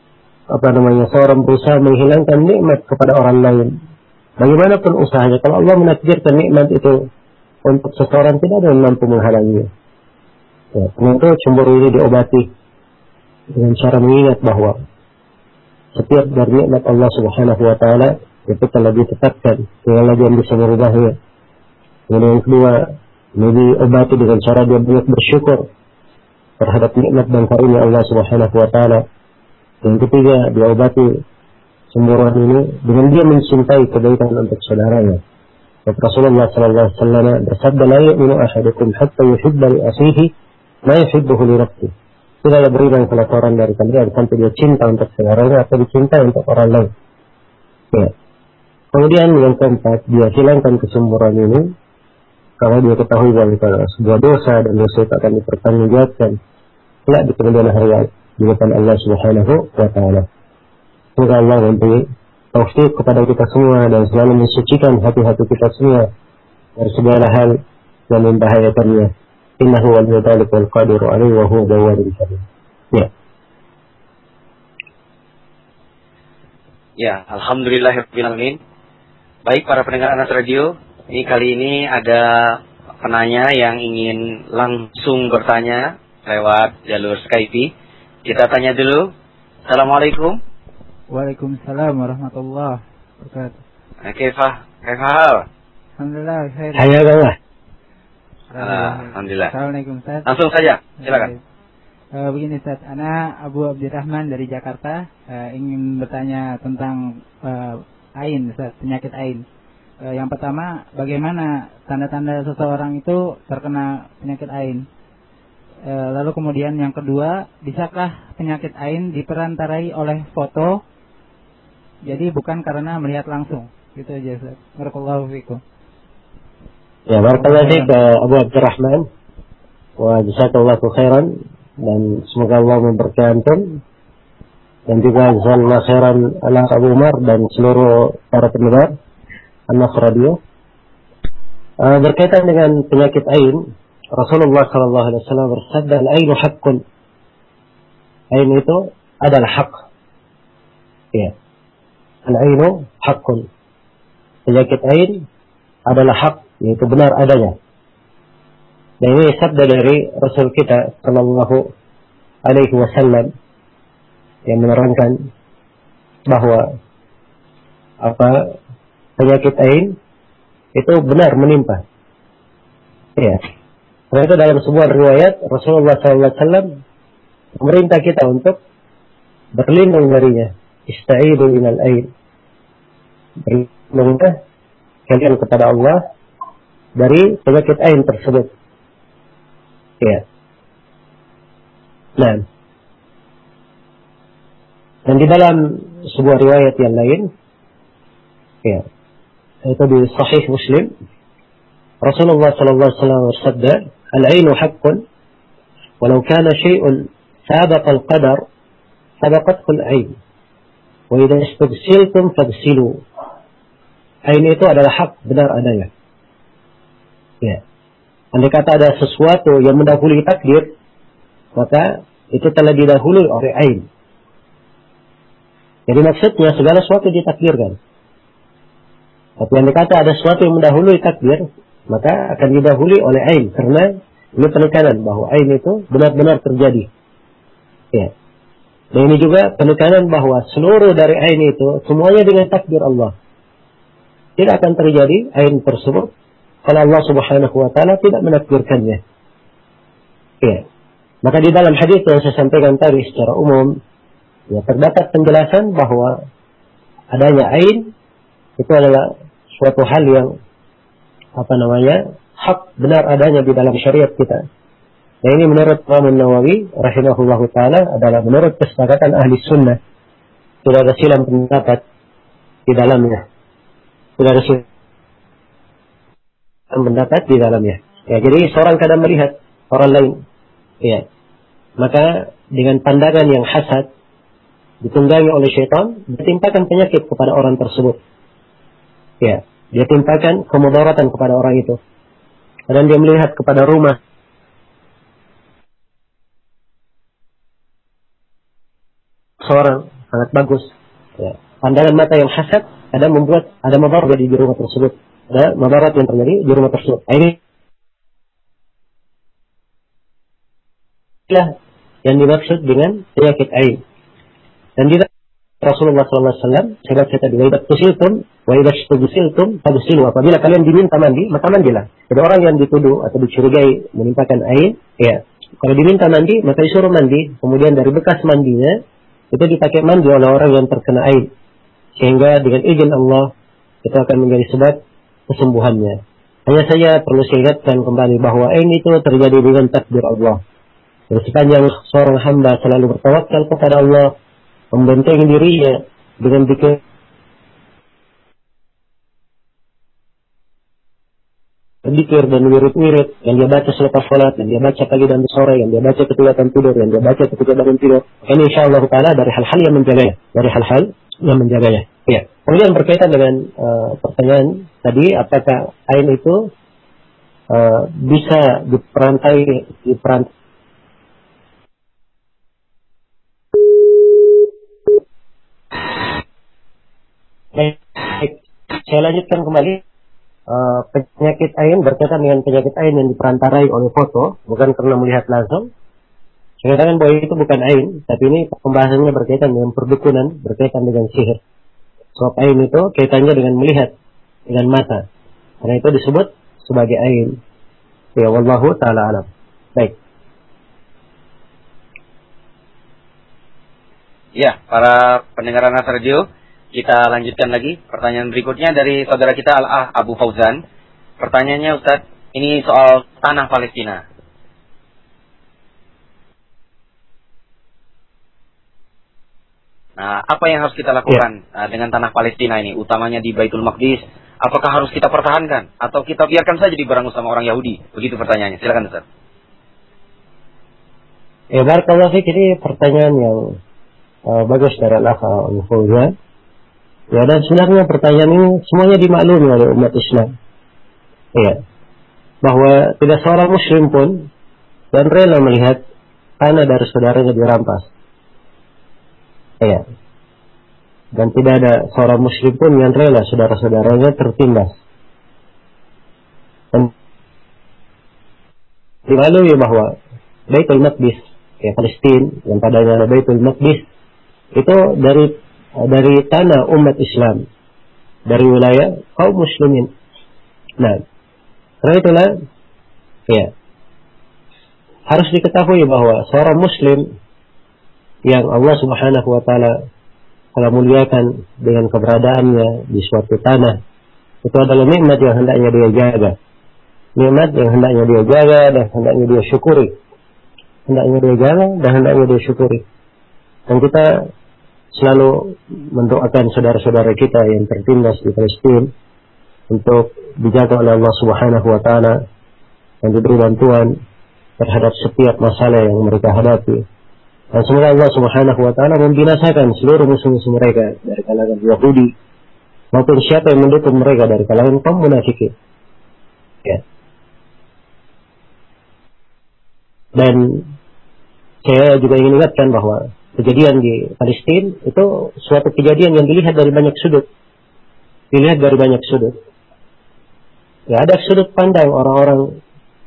apa namanya seorang berusaha menghilangkan nikmat kepada orang lain, bagaimanapun usahanya, kalau Allah menakdirkan nikmat itu untuk seseorang, tidak ada yang mampu menghalanginya. Ya, tentu cemburu ini diobati dengan cara mengingat bahwa setiap dari nikmat Allah Subhanahu wa taala itu telah ditetapkan, tidak lagi yang bisa merubahnya. Kemudian yang kedua, ini diobati dengan cara dia banyak bersyukur terhadap nikmat dan karunia Allah Subhanahu wa taala. Yang ketiga, diobati cemburuan ini dengan dia mencintai kebaikan untuk saudaranya. Dan Rasulullah sallallahu alaihi wasallam bersabda, "La yu'minu ahadukum hatta yuhibba li akhihi ma yuhibbuhu li nafsihi." Tidaklah beriman salah seorang dari kalian sampai dia cinta untuk saudaranya atau dicintai untuk orang lain. Ya. Kemudian yang keempat, dia hilangkan kecemburuan ini kalau dia ketahui bahwa itu adalah sebuah dosa dan dosa itu akan dipertanggungjawabkan kelak di kemudian hari di depan Allah Subhanahu wa taala. Semoga Allah memberi taufik kepada kita semua dan selalu mensucikan hati-hati kita semua dari segala hal yang membahayakannya. Innahu waliyyu dzalika wal qadiru alaihi wa huwa ghafurur rahim. Ya. Ya, alhamdulillahirabbil alamin. Baik para pendengar Anas Radio, ini kali ini ada penanya yang ingin langsung bertanya lewat jalur Skype. Kita tanya dulu. Assalamualaikum. Waalaikumsalam warahmatullahi wabarakatuh. Kaifa? Kaifa hal? Alhamdulillah, khair. Hayakallah. Alhamdulillah. Assalamualaikum Ustaz. Langsung saja, silakan. Uh, begini Ustaz, ana Abu Abdurrahman dari Jakarta, uh, ingin bertanya tentang uh, ain, Ustaz, penyakit ain. Uh, yang pertama, bagaimana tanda-tanda seseorang itu terkena penyakit ain? Uh, lalu kemudian yang kedua, bisakah penyakit ain diperantarai oleh foto? Jadi bukan karena melihat langsung. Gitu aja Ustaz. Barakallahu fikum. Ya, barakallahu fiik Abu Abdurrahman. Wa jazakallahu khairan, dan semoga Allah memberkahi antum, dan juga jazakallahu khairan ala Abu Umar dan seluruh para pendengar Anas Radio. Uh, berkaitan dengan penyakit ain, Rasulullah sallallahu alaihi wasallam bersabda, "Al-ainu haqqun." Ain itu adalah hak. Ya. Al-ainu haqqun. Penyakit ain adalah hak, yaitu benar adanya. Dan ini sabda dari Rasul kita sallallahu alaihi wasallam yang menerangkan bahwa apa penyakit ain itu benar menimpa. Ya. Karena itu dalam sebuah riwayat Rasulullah sallallahu alaihi wasallam memerintah kita untuk berlindung darinya. Ista'idu minal ain. Berlindunglah kalian kepada Allah dari penyakit ain tersebut. Ya. Nah. Dan di dalam sebuah riwayat yang lain, ya, itu di Sahih Muslim, Rasulullah sallallahu alaihi wasallam bersabda, "Al-ainu haqqun, walau kana syai'un sabaqa al-qadar, sabaqathu al-ain. Wa idza istagsiltum fagsilu." Ain itu adalah hak, benar adanya. Ya. Andai kata ada sesuatu yang mendahului takdir, maka itu telah didahului oleh ain. Jadi maksudnya segala sesuatu ditakdirkan. Tapi andai kata ada sesuatu yang mendahului takdir, maka akan didahului oleh ain, karena ini penekanan bahwa ain itu benar-benar terjadi. Ya. Dan ini juga penekanan bahwa seluruh dari ain itu semuanya dengan takdir Allah. Tidak akan terjadi ain tersebut kalau Allah Subhanahu wa taala tidak menakdirkannya. Ya. Maka di dalam hadis yang saya sampaikan tadi secara umum, ya, terdapat penjelasan bahwa adanya ain itu adalah suatu hal yang apa namanya hak, benar adanya di dalam syariat kita. Dan ini menurut Imam Nawawi rahimahullahu taala adalah menurut kesepakatan ahli sunnah. Tidak ada silang pendapat di dalamnya. Tidak ada silang pendapat di dalamnya. Ya, jadi seorang kadang melihat orang lain, ya, maka dengan pandangan yang hasad ditunggangi oleh syaitan, ditimpakan penyakit kepada orang tersebut. Ya, dia timpakan kemudaratan kepada orang itu. Dan dia melihat kepada rumah seorang sangat bagus. Ya. Pandangan mata yang hasad ada membuat ada madarat di rumah tersebut. Ada madarat yang terjadi di rumah tersebut. Ini inilah yang dimaksud dengan penyakit ain. Dan di Rasulullah sallallahu alaihi wasallam saya baca tadi, wa idza tusiltum wa idza tusiltum fagsilu. Apabila kalian diminta mandi, maka mandilah. Jadi orang yang dituduh atau dicurigai menimpakan ain, ya, kalau diminta mandi, maka disuruh mandi. Kemudian dari bekas mandinya itu dipakai mandi oleh orang yang terkena ain, sehingga dengan izin Allah itu akan menjadi sebab kesembuhannya. Hanya saja perlu saya ingatkan kembali bahwa ain itu terjadi dengan takdir Allah. Dan sepanjang seorang hamba selalu bertawakal kepada Allah, membentengi dirinya dengan zikir, zikir dan wirid-wirid yang dia baca selepas salat, yang dia baca pagi dan sore, yang dia baca ketika akan tidur, yang dia baca ketika bangun tidur. Ini insyaallah taala dari hal-hal yang menjaganya, dari hal-hal yang menjaganya. Ya. Kemudian berkaitan dengan uh, pertanyaan tadi, apakah ain itu uh, bisa diperantai diperantai Baik, saya lanjutkan kembali. Uh, penyakit ain berkaitan dengan penyakit ain yang diperantarai oleh foto, bukan karena melihat langsung. Saya katakan bahwa itu bukan ain, tapi ini pembahasannya berkaitan dengan perdukunan, berkaitan dengan sihir. Sebab ain itu kaitannya dengan melihat dengan mata, karena itu disebut sebagai ain. Ya, wallahu taala alam. Baik. Ya, para pendengar Anas Radio, kita lanjutkan lagi pertanyaan berikutnya dari saudara kita Al-Ah Abu Fauzan. Pertanyaannya Ustaz, ini soal tanah Palestina. Nah, apa yang harus kita lakukan ya. dengan tanah Palestina ini, utamanya di Baitul Maqdis? Apakah harus kita pertahankan atau kita biarkan saja diberangus sama orang Yahudi? Begitu pertanyaannya. Silakan Ustaz. Ya, barakallahu fiik, ini pertanyaan yang uh, bagus dari Al-Ah Abu Fauzan. Ya, dan sebenarnya pertanyaan ini semuanya dimaklumi oleh umat Islam. Ya, bahwa tidak seorang muslim pun yang rela melihat tanah dari saudaranya dirampas. Ya, dan tidak ada seorang muslim pun yang rela saudara-saudaranya tertindas. Dan dimaklumi bahwa Baitul Maqdis, ya Palestina, yang padanya Baitul Maqdis itu dari dari tanah umat Islam, dari wilayah kaum muslimin. Nah, karena itulah, ya, harus diketahui bahwa seorang muslim yang Allah Subhanahu wa taala telah muliakan dengan keberadaannya di suatu tanah, itu adalah nikmat yang hendaknya dia jaga. Nikmat yang hendaknya dia jaga dan hendaknya dia syukuri. Hendaknya dia jaga dan hendaknya dia syukuri. Dan kita selalu mendoakan saudara-saudara kita yang tertindas di Palestina untuk dijaga oleh Allah Subhanahu wa taala dan diberi bantuan terhadap setiap masalah yang mereka hadapi. Dan semoga Allah Subhanahu wa taala membinasakan seluruh musuh-musuh mereka dari kalangan Yahudi maupun siapa yang mendukung mereka dari kalangan kaum munafikin. Ya. Dan saya juga ingin ingatkan bahwa kejadian di Palestina itu suatu kejadian yang dilihat dari banyak sudut. Dilihat dari banyak sudut. Ya, ada sudut pandang orang-orang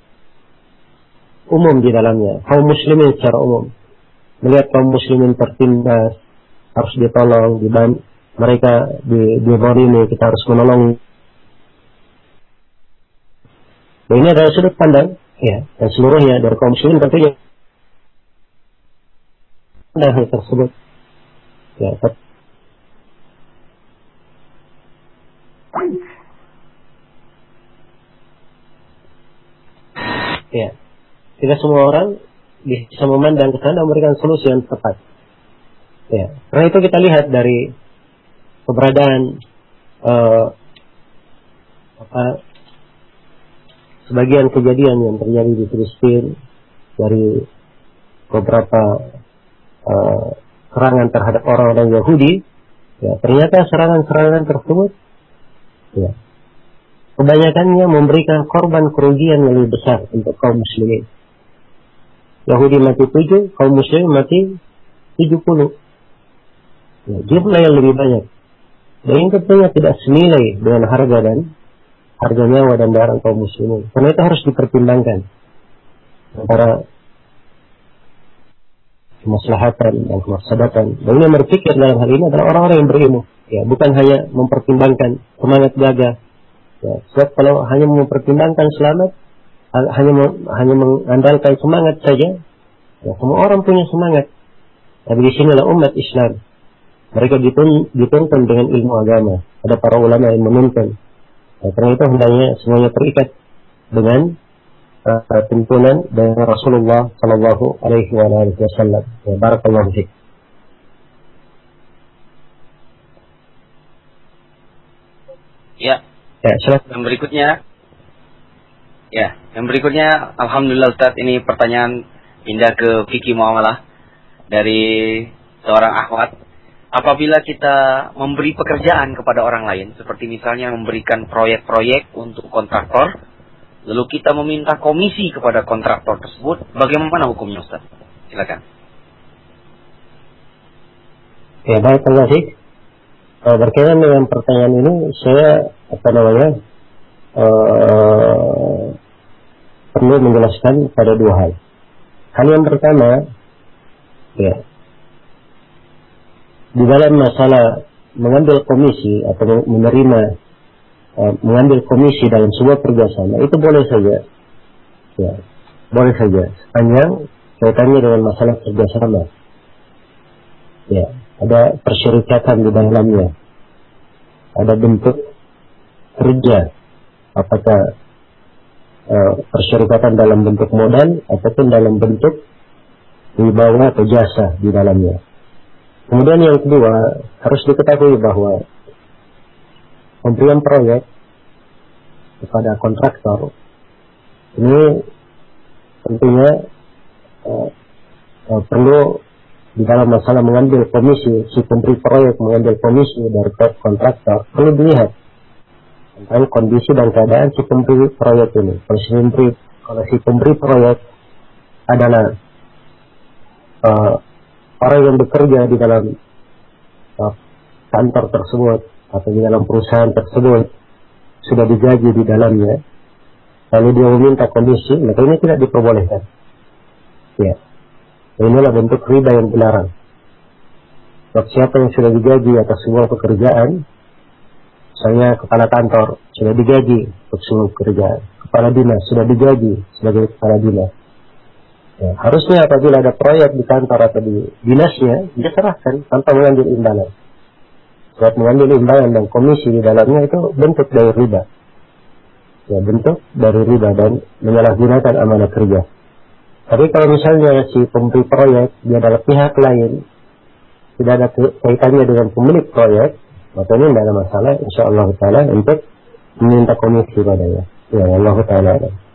umum di dalamnya. Kaum muslimin secara umum. Melihat kaum muslimin tertindas, harus ditolong, diban mereka di dizalimi, kita harus menolong. Dan ini adalah sudut pandang, ya, dan seluruhnya dari kaum muslimin tentunya hal tersebut. Ya, ya, tidak semua orang bisa memandang ke sana memberikan solusi yang tepat. Ya, karena itu kita lihat dari keberadaan uh, apa sebagian kejadian yang terjadi di Palestina, dari beberapa Uh, serangan terhadap orang-orang Yahudi, ya, ternyata serangan-serangan tersebut, ya, kebanyakannya memberikan korban kerugian yang lebih besar untuk kaum muslimin. Yahudi mati tujuh, kaum muslimin mati tujuh puluh. Ya, jumlah yang lebih banyak. Dan yang tentunya tidak senilai dengan harga dan harga nyawa dan darah kaum muslimin. Karena itu harus dipertimbangkan antara kemaslahatan dan kemaslahatan. Dan yang berpikir dalam hal ini adalah orang-orang yang berilmu. Ya, bukan hanya mempertimbangkan semangat gagah. Ya, sebab kalau hanya mempertimbangkan selamat, hanya hanya mengandalkan semangat saja, ya, semua orang punya semangat. Tapi di sinilah umat Islam. Mereka dituntun dengan ilmu agama. Ada para ulama yang menuntun. Nah, karena itu hendaknya semuanya terikat dengan uh, tuntunan dari Rasulullah Sallallahu Alaihi Wasallam. Ya, barakallahu fiik. Ya. Ya, silakan. Yang berikutnya, ya, yang berikutnya, alhamdulillah Ustaz, ini pertanyaan pindah ke fikih muamalah dari seorang akhwat. Apabila kita memberi pekerjaan kepada orang lain, seperti misalnya memberikan proyek-proyek untuk kontraktor, lalu kita meminta komisi kepada kontraktor tersebut, bagaimana hukumnya Ustaz? Silakan. Ya, baik, terima kasih. Berkaitan dengan pertanyaan ini, saya apa namanya uh, perlu menjelaskan pada dua hal. Hal yang pertama, ya, di dalam masalah mengambil komisi atau menerima uh, mengambil komisi dalam sebuah kerjasama itu boleh saja, ya, boleh saja sepanjang kaitannya dengan masalah kerjasama. Ya, ada persyaratan di dalamnya, ada bentuk kerja, apakah uh, persyaratan dalam bentuk modal ataupun dalam bentuk wibawa atau jasa di dalamnya. Kemudian yang kedua, harus diketahui bahwa pemberian proyek kepada kontraktor ini tentunya uh, uh, perlu di dalam masalah mengambil komisi, si pemberi proyek mengambil komisi dari kontraktor, perlu dilihat tentang kondisi dan keadaan si pemberi proyek ini. Kalau si pemberi, kalau si pemberi proyek adalah uh, orang yang bekerja di dalam uh, kantor tersebut atau di dalam perusahaan tersebut, sudah digaji di dalamnya, lalu dia meminta komisi, maka ini tidak diperbolehkan. Ya, inilah bentuk riba yang dilarang. Sebab siapa yang sudah digaji atas sebuah pekerjaan, misalnya kepala kantor sudah digaji untuk seluruh pekerjaan, kepala dinas sudah digaji sebagai kepala dinas. Ya, harusnya apabila ada proyek di kantor atau di dinasnya, dia serahkan tanpa mengambil imbalan. Sebab mengambil imbalan dan komisi di dalamnya itu bentuk dari riba. Ya, bentuk dari riba dan menyalahgunakan amanah kerja. Tapi kalau misalnya si pemberi proyek dia adalah pihak lain, tidak ada kaitannya dengan pemilik proyek, maka ini tidak ada masalah, insyaallah taala, untuk meminta komisi padanya. Ya, Allah taala.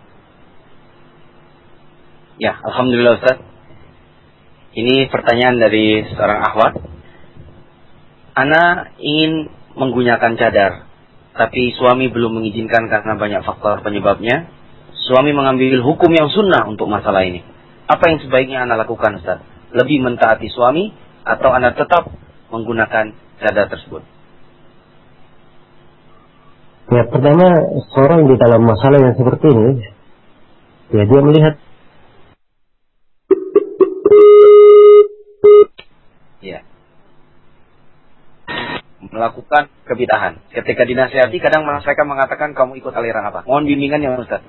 Ya, alhamdulillah Ustaz. Ini pertanyaan dari seorang akhwat. Ana ingin menggunakan cadar, tapi suami belum mengizinkan karena banyak faktor penyebabnya. Suami mengambil hukum yang sunnah untuk masalah ini. Apa yang sebaiknya ana lakukan Ustaz? Lebih mentaati suami atau ana tetap menggunakan cadar tersebut? Ya, pertama, seorang di dalam masalah yang seperti ini, ya dia melihat ya, melakukan kebidahan. Ketika dinasihati, kadang mereka mengatakan kamu ikut aliran apa? Mohon bimbingannya Ustaz.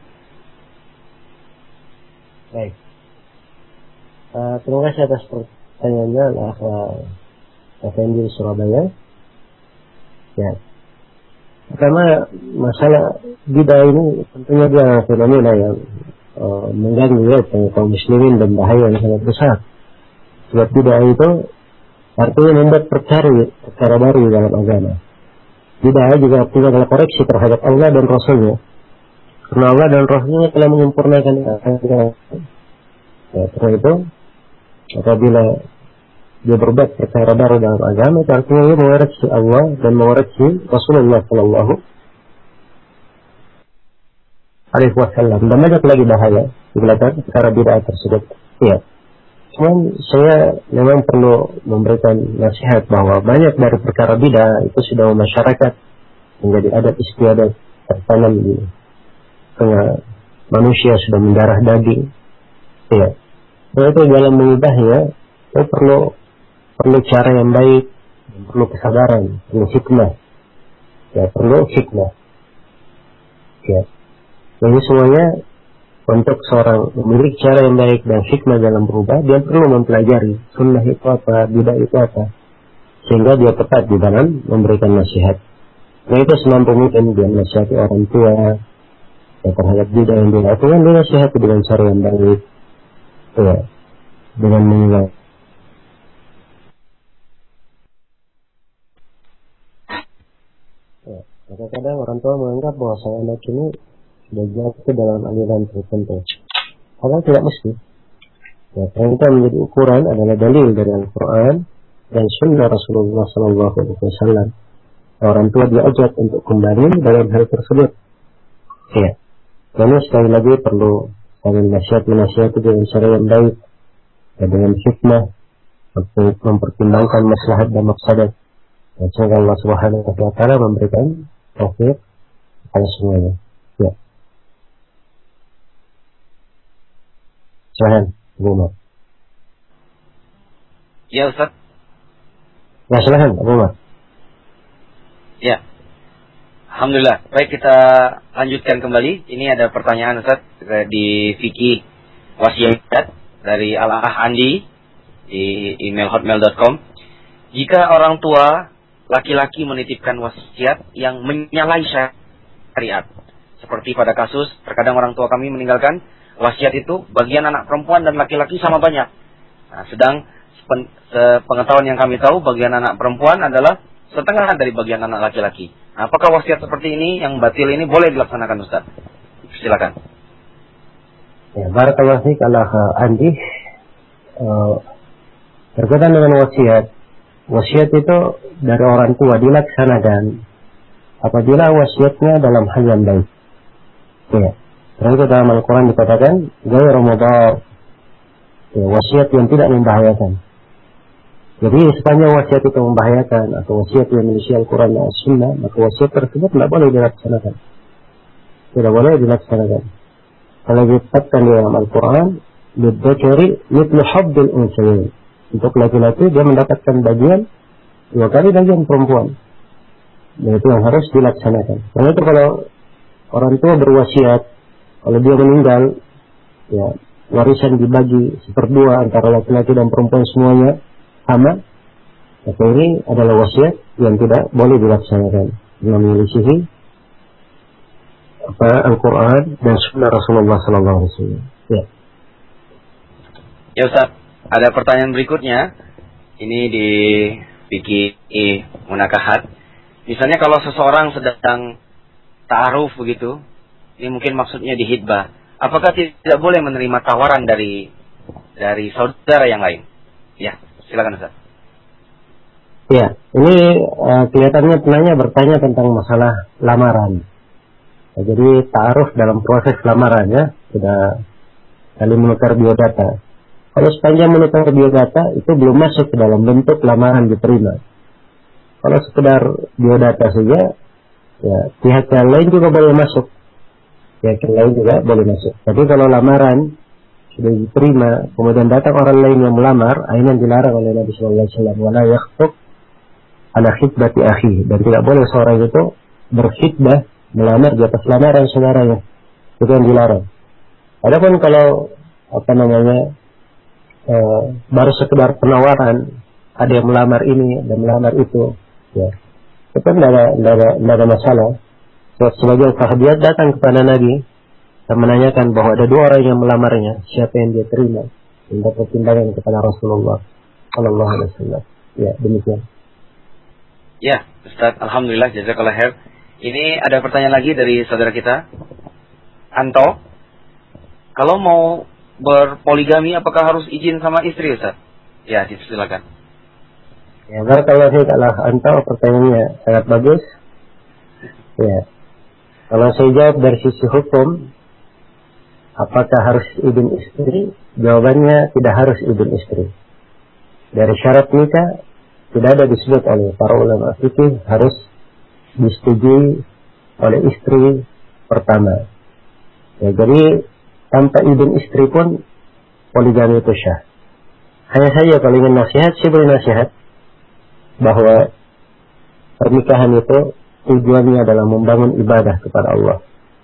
Baik. Uh, terima kasih atas pertanyaannya, uh, Effendi Surabaya. Ya. Pertama, masalah bidah ini tentunya dia fenomena yang uh, mengganggu ya kaum muslimin dan bahaya yang sangat besar. Sebab bidah itu artinya membuat perkara perkara baru dalam agama. Bidah juga artinya adalah koreksi terhadap Allah dan Rasulnya. Karena Allah dan Rasulnya telah menyempurnakan agama. Ya, karena itu apabila dia berbuat perkara baru dalam agama, itu artinya dia mengoreksi Allah dan mengoreksi Rasulullah Sallallahu Alaihi Wasallam. Dan banyak lagi bahaya di belakang perkara bid'ah tersebut. Ya. Cuman saya memang perlu memberikan nasihat bahwa banyak dari perkara bidah itu sudah masyarakat menjadi adat istiadat tertanam di tengah manusia, sudah mendarah daging. Ya, nah, itu dalam mengubahnya itu perlu perlu cara yang baik, perlu kesabaran, perlu hikmah. Ya, perlu hikmah. Ya, jadi semuanya untuk seorang memiliki cara yang baik dan hikmah dalam berubah, dia perlu mempelajari sunnah itu apa, bidah itu apa, sehingga dia tepat di dalam memberikan nasihat. Nah, itu semampu mungkin dia menasihati orang tua ya, terhadap bidah yang dia lakukan, dia nasihati dengan cara yang baik, ya, dengan mengingat. Ya, kadang-kadang orang tua menganggap bahwa sang anak ini sudah jatuh dalam aliran tertentu. Padahal tidak mesti. Ya, ternyata menjadi ukuran adalah dalil dari Al-Quran dan Sunnah Rasulullah Sallallahu Alaihi Wasallam. Orang tua diajak untuk kembali dalam hal tersebut. Ya, namun sekali lagi perlu saling nasihat menasihati dengan cara yang baik dan dengan hikmah untuk mempertimbangkan maslahat dan mafsadat. Dan semoga Allah Subhanahu Wa Taala memberikan taufik kepada semuanya. Ya. Silahkan, Abu Umar. Ya, Ustaz. Ya, silahkan, Abu Umar. Ya. Alhamdulillah. Baik, kita lanjutkan kembali. Ini ada pertanyaan, Ustaz, di fikih wasiat dari Al-Ah Andi di email hotmail dot com. Jika orang tua laki-laki menitipkan wasiat yang menyalahi syariat, seperti pada kasus terkadang orang tua kami meninggalkan wasiat itu bagian anak perempuan dan laki-laki sama banyak. Nah, sedang pengetahuan yang kami tahu bagian anak perempuan adalah setengah dari bagian anak laki-laki. Nah, apakah wasiat seperti ini yang batil ini boleh dilaksanakan, Ustaz? Silakan. Ya, barakallahu fiik Allah Andi. Uh, berkaitan dengan wasiat, wasiat itu dari orang tua dilaksanakan apabila wasiatnya dalam hal yang baik. Ya. Karena dalam Al-Quran dikatakan ghairu mudar, ya, wasiat yang tidak membahayakan. Jadi sepanjang wasiat itu membahayakan atau wasiat yang menyelisih Al-Quran dan As-Sunnah, maka wasiat tersebut tidak boleh dilaksanakan. Tidak boleh dilaksanakan. Kalau ditetapkan di dalam Al-Quran, lidzakari mithlu haddil unshayain. Untuk laki-laki dia mendapatkan bagian dua kali bagian perempuan. Dan itu yang harus dilaksanakan. Karena itu kalau orang tua berwasiat, kalau dia meninggal, ya, warisan dibagi seperdua antara laki-laki dan perempuan semuanya sama. Maka ini adalah wasiat yang tidak boleh dilaksanakan dengan menyelisihi apa Al-Quran dan Sunnah Rasulullah Sallallahu Alaihi Wasallam. Ya. Ya, Ustaz, ada pertanyaan berikutnya. Ini di fikih munakahat. Misalnya kalau seseorang sedang ta'aruf begitu, ini mungkin maksudnya di hitbah. Apakah tidak boleh menerima tawaran dari dari saudara yang lain? Ya, silakan Ustaz. Ya, ini uh, kelihatannya penanya bertanya tentang masalah lamaran. Ya, jadi ta'aruf dalam proses lamaran ya, sudah saling menukar biodata. Kalau sepanjang menukar biodata itu belum masuk ke dalam bentuk lamaran diterima. Kalau sekedar biodata saja, ya pihak yang lain juga boleh masuk. Pihak yang lain juga boleh masuk. Tapi kalau lamaran sudah diterima, kemudian datang orang lain yang melamar, akhirnya dilarang oleh Nabi Sallallahu Alaihi Wasallam. Wala yakhtub ala khitbati akhi, dan tidak boleh seorang itu berkhitbah melamar di atas lamaran saudaranya. Itu yang dilarang. Adapun kalau apa namanya e, baru sekedar penawaran, ada yang melamar ini, ada yang melamar itu, ya itu tidak ada, tidak ada, tidak ada masalah. So, sebagian sahabat datang kepada Nabi dan menanyakan bahwa ada dua orang yang melamarnya, siapa yang dia terima, minta pertimbangan kepada Rasulullah Sallallahu Alaihi Wasallam. Ya, demikian. Ya, Ustaz, alhamdulillah, jazakallah khair. Ini ada pertanyaan lagi dari saudara kita, Anto. Kalau mau berpoligami, apakah harus izin sama istri, Ustaz? Ya, silakan. Ya, barakallahu fiik Allah Anto, pertanyaannya sangat bagus. Ya, kalau saya jawab dari sisi hukum, apakah harus izin istri? Jawabannya tidak harus izin istri. Dari syarat nikah tidak ada disebut oleh para ulama fikih harus disetujui oleh istri pertama. Ya, jadi tanpa izin istri pun poligami itu syah. Hanya saja kalau ingin nasihat, saya beri nasihat bahwa pernikahan itu tujuannya adalah membangun ibadah kepada Allah.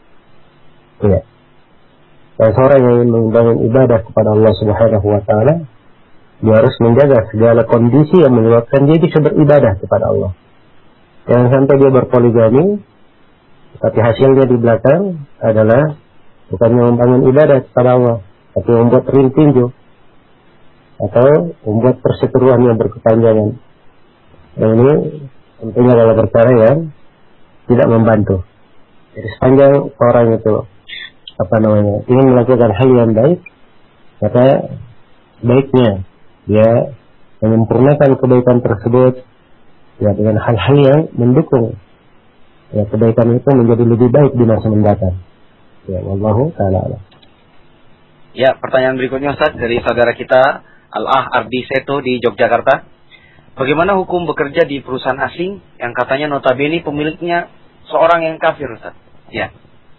Ya. Dan seorang yang ingin membangun ibadah kepada Allah Subhanahu wa taala, dia harus menjaga segala kondisi yang menyebabkan dia bisa beribadah kepada Allah. Jangan sampai dia berpoligami, tapi hasilnya di belakang adalah bukannya membangun ibadah kepada Allah, tapi membuat ring tinju atau membuat perseteruan yang berkepanjangan. Dan ini tentunya adalah perkara yang tidak membantu. Jadi sepanjang orang itu apa namanya ingin melakukan hal yang baik, maka baiknya dia menyempurnakan kebaikan tersebut ya dengan hal-hal yang mendukung ya kebaikan itu menjadi lebih baik di masa mendatang. Ya, wallahu ta'ala. Ya, pertanyaan berikutnya Ustaz dari saudara kita Al-Ah Ardi Seto di Yogyakarta. Bagaimana hukum bekerja di perusahaan asing yang katanya notabene pemiliknya seorang yang kafir, Ustaz? Ya.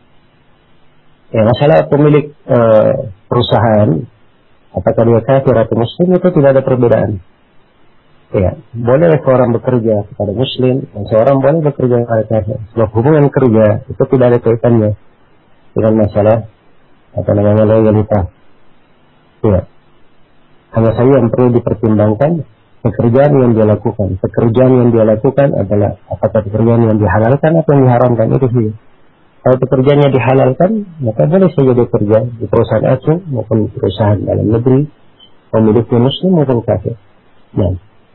Ya, masalah pemilik e, perusahaan apakah dia kafir atau muslim itu tidak ada perbedaan. Ya, boleh seorang bekerja kepada muslim dan seorang boleh bekerja kepada kafir. Sebab hubungan kerja itu tidak ada kaitannya dengan masalah apa namanya loyalitas. Ya. Hanya saja yang perlu dipertimbangkan pekerjaan yang dia lakukan. Pekerjaan yang dia lakukan adalah apakah pekerjaan yang dihalalkan atau yang diharamkan, itu sih. Kalau pekerjaannya dihalalkan, maka boleh saja dia kerja di perusahaan asing maupun perusahaan dalam negeri, pemiliknya muslim maupun kafir. Nah.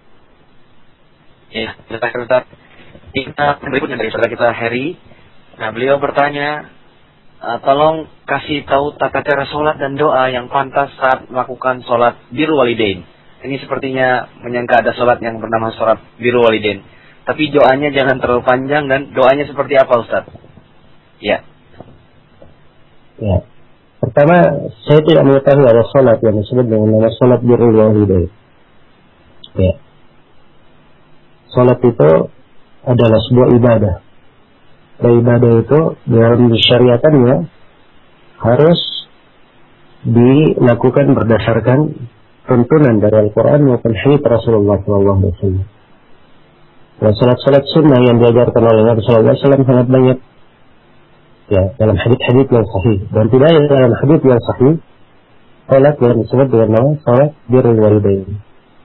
Ya, kita kita berikutnya dari saudara kita Harry. Nah, beliau bertanya, uh, tolong kasih tahu tata cara sholat dan doa yang pantas saat melakukan sholat birru walidain. Ini sepertinya menyangka ada sholat yang bernama sholat birru walidain. Tapi doanya jangan terlalu panjang dan doanya seperti apa, Ustaz? Ya. Ya. Pertama, saya tidak mengetahui ada sholat yang disebut dengan nama sholat birrul walidain. Ya. Sholat itu adalah sebuah ibadah. Dan ibadah itu dalam disyariatannya harus dilakukan berdasarkan tuntunan dari Al-Quran maupun hadits Rasulullah shallallahu alaihi wasallam. Dan sholat-sholat sunnah yang diajarkan oleh Nabi shallallahu alaihi wasallam sangat banyak. Ya, dalam hadits-hadits yang sahih. Dan tidak ada dalam hadits yang sahih sholat yang disebut dengan nama sholat birrul walidain.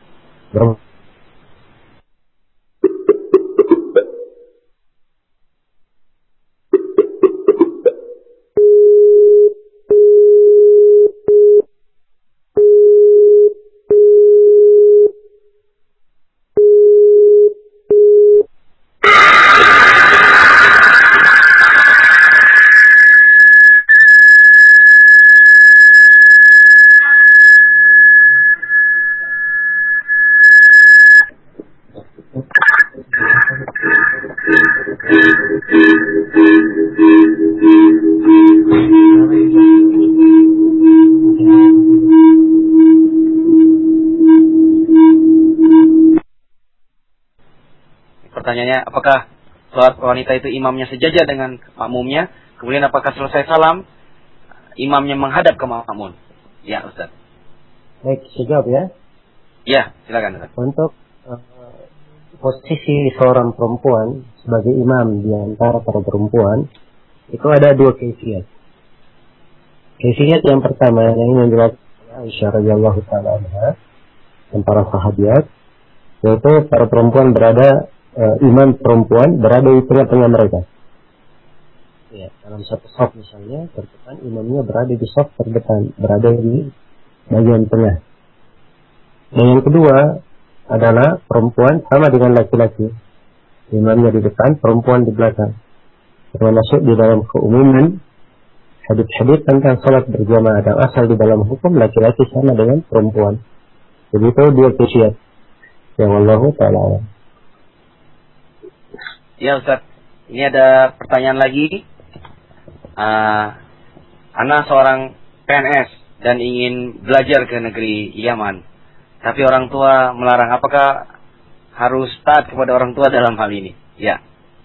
Pertanyaannya, apakah sholat wanita itu imamnya sejajar dengan makmumnya? Kemudian apakah selesai salam, imamnya menghadap ke makmum? Ya, Ustaz. Baik, saya jawab ya. Ya, silakan, Ustaz. Untuk uh, posisi seorang perempuan sebagai imam di antara para perempuan, itu ada dua kaifiyat. Kaifiyat yang pertama yang menjelaskan Aisyah radhiyallahu taala anha dan para sahabat, yaitu para perempuan berada uh, imam perempuan berada di tengah-tengah mereka. Ya, dalam satu shaf misalnya, terdepan imamnya berada di shaf terdepan, berada di bagian tengah. Dan yang kedua adalah perempuan sama dengan laki-laki, imamnya di depan, perempuan di belakang. Termasuk di dalam keumuman hadits-hadits tentang salat berjamaah dan asal di dalam hukum laki-laki sama dengan perempuan. Jadi itu dua kaifiyat. Ya wallahu ta'ala. Ya Ustaz, ini ada pertanyaan lagi. Uh, Ana seorang N S dan ingin belajar ke negeri Yaman, tapi orang tua melarang, apakah harus taat kepada orang tua dalam hal ini? Ya.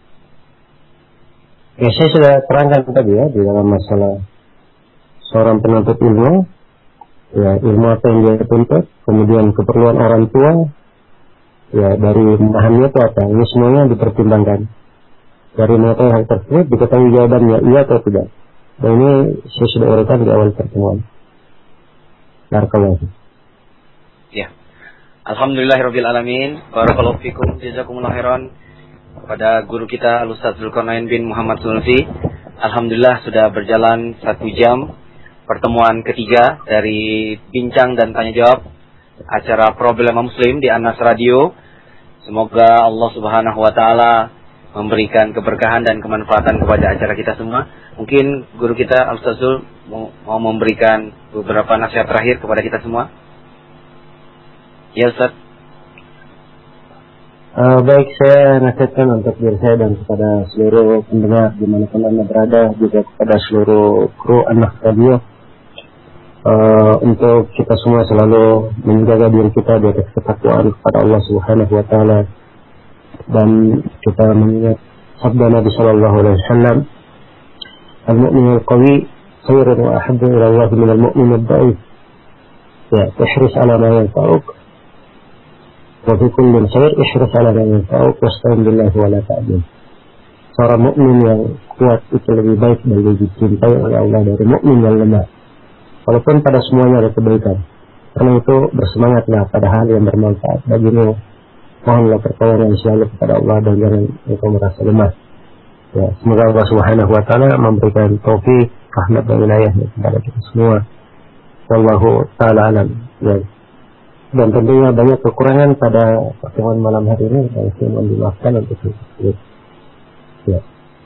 Ya, saya sudah terangkan tadi ya di dalam masalah seorang penuntut ilmu, ya ilmu apa yang dia tuntut, kemudian keperluan orang tua, ya dari memahaminya itu apa, ini semuanya dipertimbangkan. Dari mengetahui hal tersebut diketahui jawabannya iya atau tidak. Dan ini saya sudah uraikan di awal pertemuan. Barakallahu. Ya. Alhamdulillahirabbil alamin. Barakallahu fikum, jazakumullah khairan kepada guru kita Al-Ustaz Zulkarnain bin Muhammad Sunusi. Alhamdulillah sudah berjalan satu jam pertemuan ketiga dari bincang dan tanya jawab acara Problema Muslim di Anas Radio. Semoga Allah Subhanahu wa taala memberikan keberkahan dan kemanfaatan kepada acara kita semua. Mungkin guru kita Al-Ustaz Zul mau, mau memberikan beberapa nasihat terakhir kepada kita semua. Ya Ustaz. Uh, baik, saya nasihatkan untuk diri saya dan kepada seluruh pendengar dimanapun Anda berada, juga kepada seluruh kru Anas Radio, uh, untuk kita semua selalu menjaga diri kita di atas ketakwaan kepada Allah Subhanahu wa taala, dan kita mengingat sabda Nabi sallallahu alaihi wasallam, al-mu'min al-qawi khairun wa ahabbu ila Allah min al-mu'min ad-da'if. Ya, ihris ala ma yanfa'uk wa fi kulli khair ihris ala ma yanfa'uk wasta'in billahi wa la ta'jil. Seorang mukmin yang kuat itu lebih baik dan lebih dicintai oleh Allah dari mukmin yang lemah, walaupun pada semuanya ada kebaikan. Karena itu bersemangatlah pada hal yang bermanfaat bagimu. Mohonlah pertolongan selalu kepada Allah dan jangan engkau merasa lemah. Ya, semoga Allah Subhanahu wa taala memberikan taufik, rahmat dan wilayah kepada kita semua. Wallahu taala alam. Ya. Dan tentunya banyak kekurangan pada pertemuan malam hari ini, dan saya mohon dimaafkan untuk itu. Ya.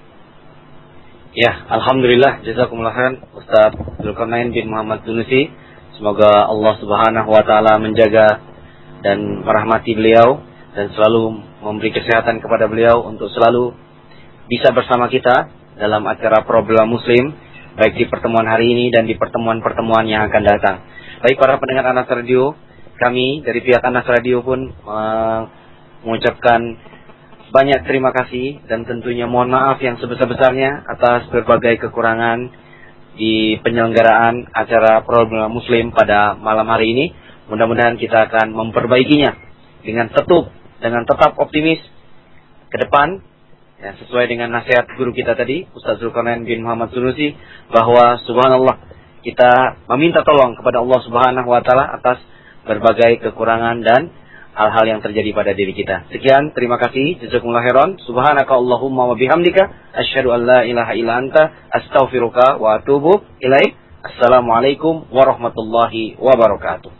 Ya, alhamdulillah, jazakumullah khairan Ustaz Zulkarnain bin Muhammad Sunusi. Semoga Allah Subhanahu wa taala menjaga dan merahmati beliau dan selalu memberi kesehatan kepada beliau untuk selalu bisa bersama kita dalam acara Problema Muslim, baik di pertemuan hari ini dan di pertemuan-pertemuan yang akan datang. Baik para pendengar Anas Radio, kami dari pihak Anas Radio pun uh, mengucapkan banyak terima kasih dan tentunya mohon maaf yang sebesar-besarnya atas berbagai kekurangan di penyelenggaraan acara Problema Muslim pada malam hari ini. Mudah-mudahan kita akan memperbaikinya dengan tetap dengan tetap optimis ke depan, ya, sesuai dengan nasihat guru kita tadi Ustaz Zulkarnain bin Muhammad Sunusi, bahwa subhanallah kita meminta tolong kepada Allah Subhanahu wa taala atas berbagai kekurangan dan hal-hal yang terjadi pada diri kita. Sekian, terima kasih, jazakumullah khairan. Subhanaka Allahumma wa bihamdika asyhadu an la ilaha illa anta astaghfiruka wa atubu ilaik. Assalamualaikum warahmatullahi wabarakatuh.